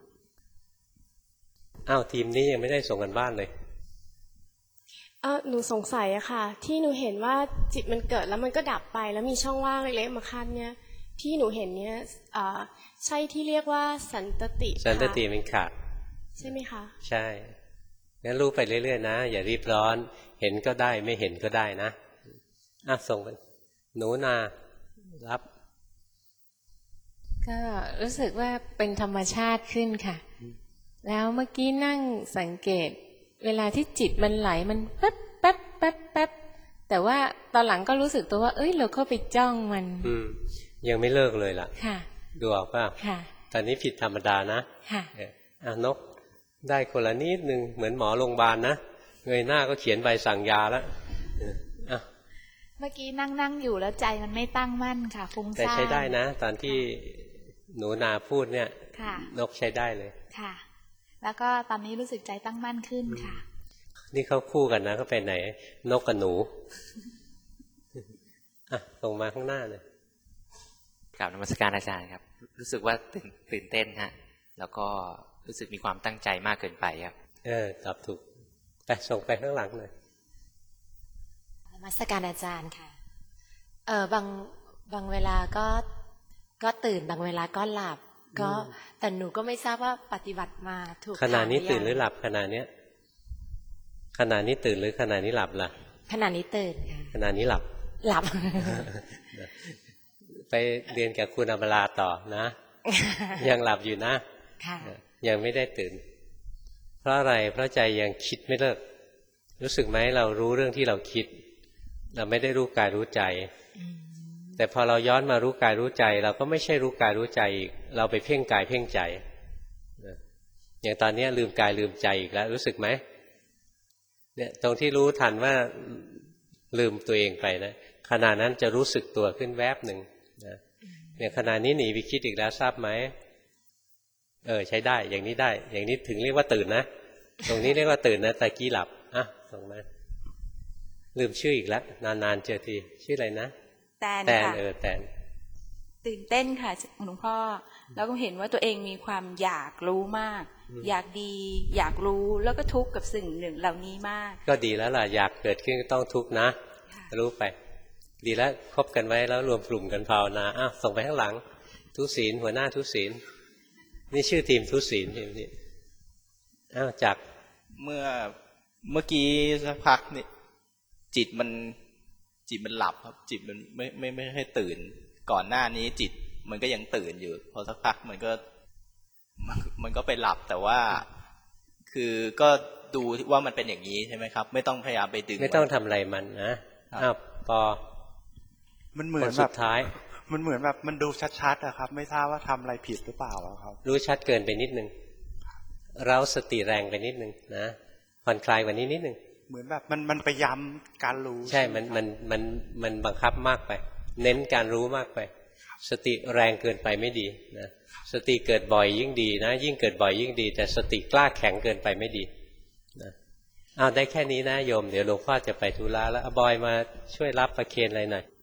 อ้าวทีมนี้ยังไม่ได้ส่งกันบ้านเลยเออหนูสงสัยอะค่ะที่หนูเห็นว่าจิตมันเกิดแล้วมันก็ดับไปแล้วมีช่องว่างเล็กๆมาขั้นเนี่ยที่หนูเห็นเนี่ยใช่ที่เรียกว่าสันตติสันตติมันขาดใช่ไหมคะใช่งั้นรู้ไปเรื่อยๆนะอย่ารีบร้อนเห็นก็ได้ไม่เห็นก็ได้นะอ่ะส่งไปหนูนารับก็รู้สึกว่าเป็นธรรมชาติขึ้นค่ะแล้วเมื่อกี้นั่งสังเกตเวลาที่จิตมันไหลมันแป๊บแป๊บแป๊บแป๊บแต่ว่าตอนหลังก็รู้สึกตัวว่าเอ้ยเราเข้าไปจ้องมันอืมยังไม่เลิกเลยล่ะค่ะดูออกป่ะค่ะตอนนี้ผิดธรรมดานะค่ะอ่ะนกได้คนละนิดนึงเหมือนหมอโรงพยาบาลนะเงยหน้าก็เขียนใบสั่งยาแล้วอ่ะเมื่อกี้นั่งนั่งอยู่แล้วใจมันไม่ตั้งมั่นค่ะฟุ้งซ่านแต่ใช้ได้นะตอนที่หนูนาพูดเนี่ยนกใช้ได้เลยค่ะแล้วก็ตอนนี้รู้สึกใจตั้งมั่นขึ้นค่ะนี่เขาคู่กันนะเขาไปไหนนกกับหนูอ่ะส่งมาข้างหน้าเลยกราบนมัสการอาจารย์ครับรู้สึกว่าตื่นตื่นเต้นฮะแล้วก็รู้สึกมีความตั้งใจมากเกินไปครับเออตอบถูกไปส่งไปข้างหลังเลยนมัสการอาจารย์ค่ะเออบางบางเวลาก็ก็ตื่นบางเวลาก็หลับก็แต่หนูก็ไม่ทราบว่าปฏิบัติมาถูกขณะนี้ตื่นหรือหลับขณะเนี้ยขณะนี้ตื่นหรือขณะนี้หลับล่ะขณะนี้ตื่นค่ะขณะนี้หลับหลับไปเรียนกับคุณอมราต่อนะ ยังหลับอยู่นะยังไม่ได้ตื่นเพราะอะไรเพราะใจยังคิดไม่เลิกรู้สึกไหมเรารู้เรื่องที่เราคิดเราไม่ได้รู้กายรู้ใจแต่พอเราย้อนมารู้กายรู้ใจเราก็ไม่ใช่รู้กายรู้ใจอีกเราไปเพ่งกายเพ่งใจอย่างตอนนี้ลืมกายลืมใจอีกแล้วรู้สึกไหมเนี่ยตรงที่รู้ทันว่าลืมตัวเองไปนะขณะนั้นจะรู้สึกตัวขึ้นแวบหนึ่งนะเนี่ยขณะนี้หนีไปคิดอีกแล้วทราบไหมเออใช้ได้อย่างนี้ได้อย่างนี้ถึงเรียกว่าตื่นนะตรงนี้เรียกว่าตื่นนะตะกี้หลับอ่ะส่งมาลืมชื่ออีกแล้วนานๆเจอทีชื่ออะไรนะแตนแตนค่ะเออแตนตื่นเต้นค่ะหลวงพ่อแล้วก็เห็นว่าตัวเองมีความอยากรู้มากอยากดีอยากรู้แล้วก็ทุกข์กับสิ่งหนึ่งเหล่านี้มากก็ดีแล้วล่ะอยากเกิดขึ้นก็ต้องทุกข์นะรู้ไปดีแล้วคบกันไว้แล้วรวมกลุ่มกันภาวนาอ้าวส่งไปข้างหลังทุศีลหัวหน้าทุศีลนี่ชื่อทีมทุศีลทีมนี้อ้าวจากเมื่อเมื่อกี้สักพักนี่จิตมันจิตมันหลับครับจิตมันไม่ไม่ไม่ให้ตื่นก่อนหน้านี้จิตมันก็ยังตื่นอยู่พอสักพักมันก็มันก็ไปหลับแต่ว่าคือก็ดูว่ามันเป็นอย่างนี้ใช่ไหมครับไม่ต้องพยายามไปดึงไม่ต้องทำอะไรมันนะอ้าวปอมันเหมือนแบบท้ายมันเหมือนแบบมันดูชัดๆอะครับไม่ทราบว่าทำอะไรผิดหรือเปล่าครับรู้ชัดเกินไปนิดนึงเราสติแรงไปนิดนึงนะผ่อนคลายกว่านี้นิดนึงเหมือนแบบมันมันไปย้ำการรู้ใช่มันมันมันมันบังคับมากไปเน้นการรู้มากไปสติแรงเกินไปไม่ดีนะสติเกิดบ่อยยิ่งดีนะยิ่งเกิดบ่อยยิ่งดีแต่สติกล้าแข็งเกินไปไม่ดีนะอ้าวได้แค่นี้นะโยมเดี๋ยวหลวงพ่อจะไปธุระแล้วบอยมาช่วยรับประเคนอะไรหน่อย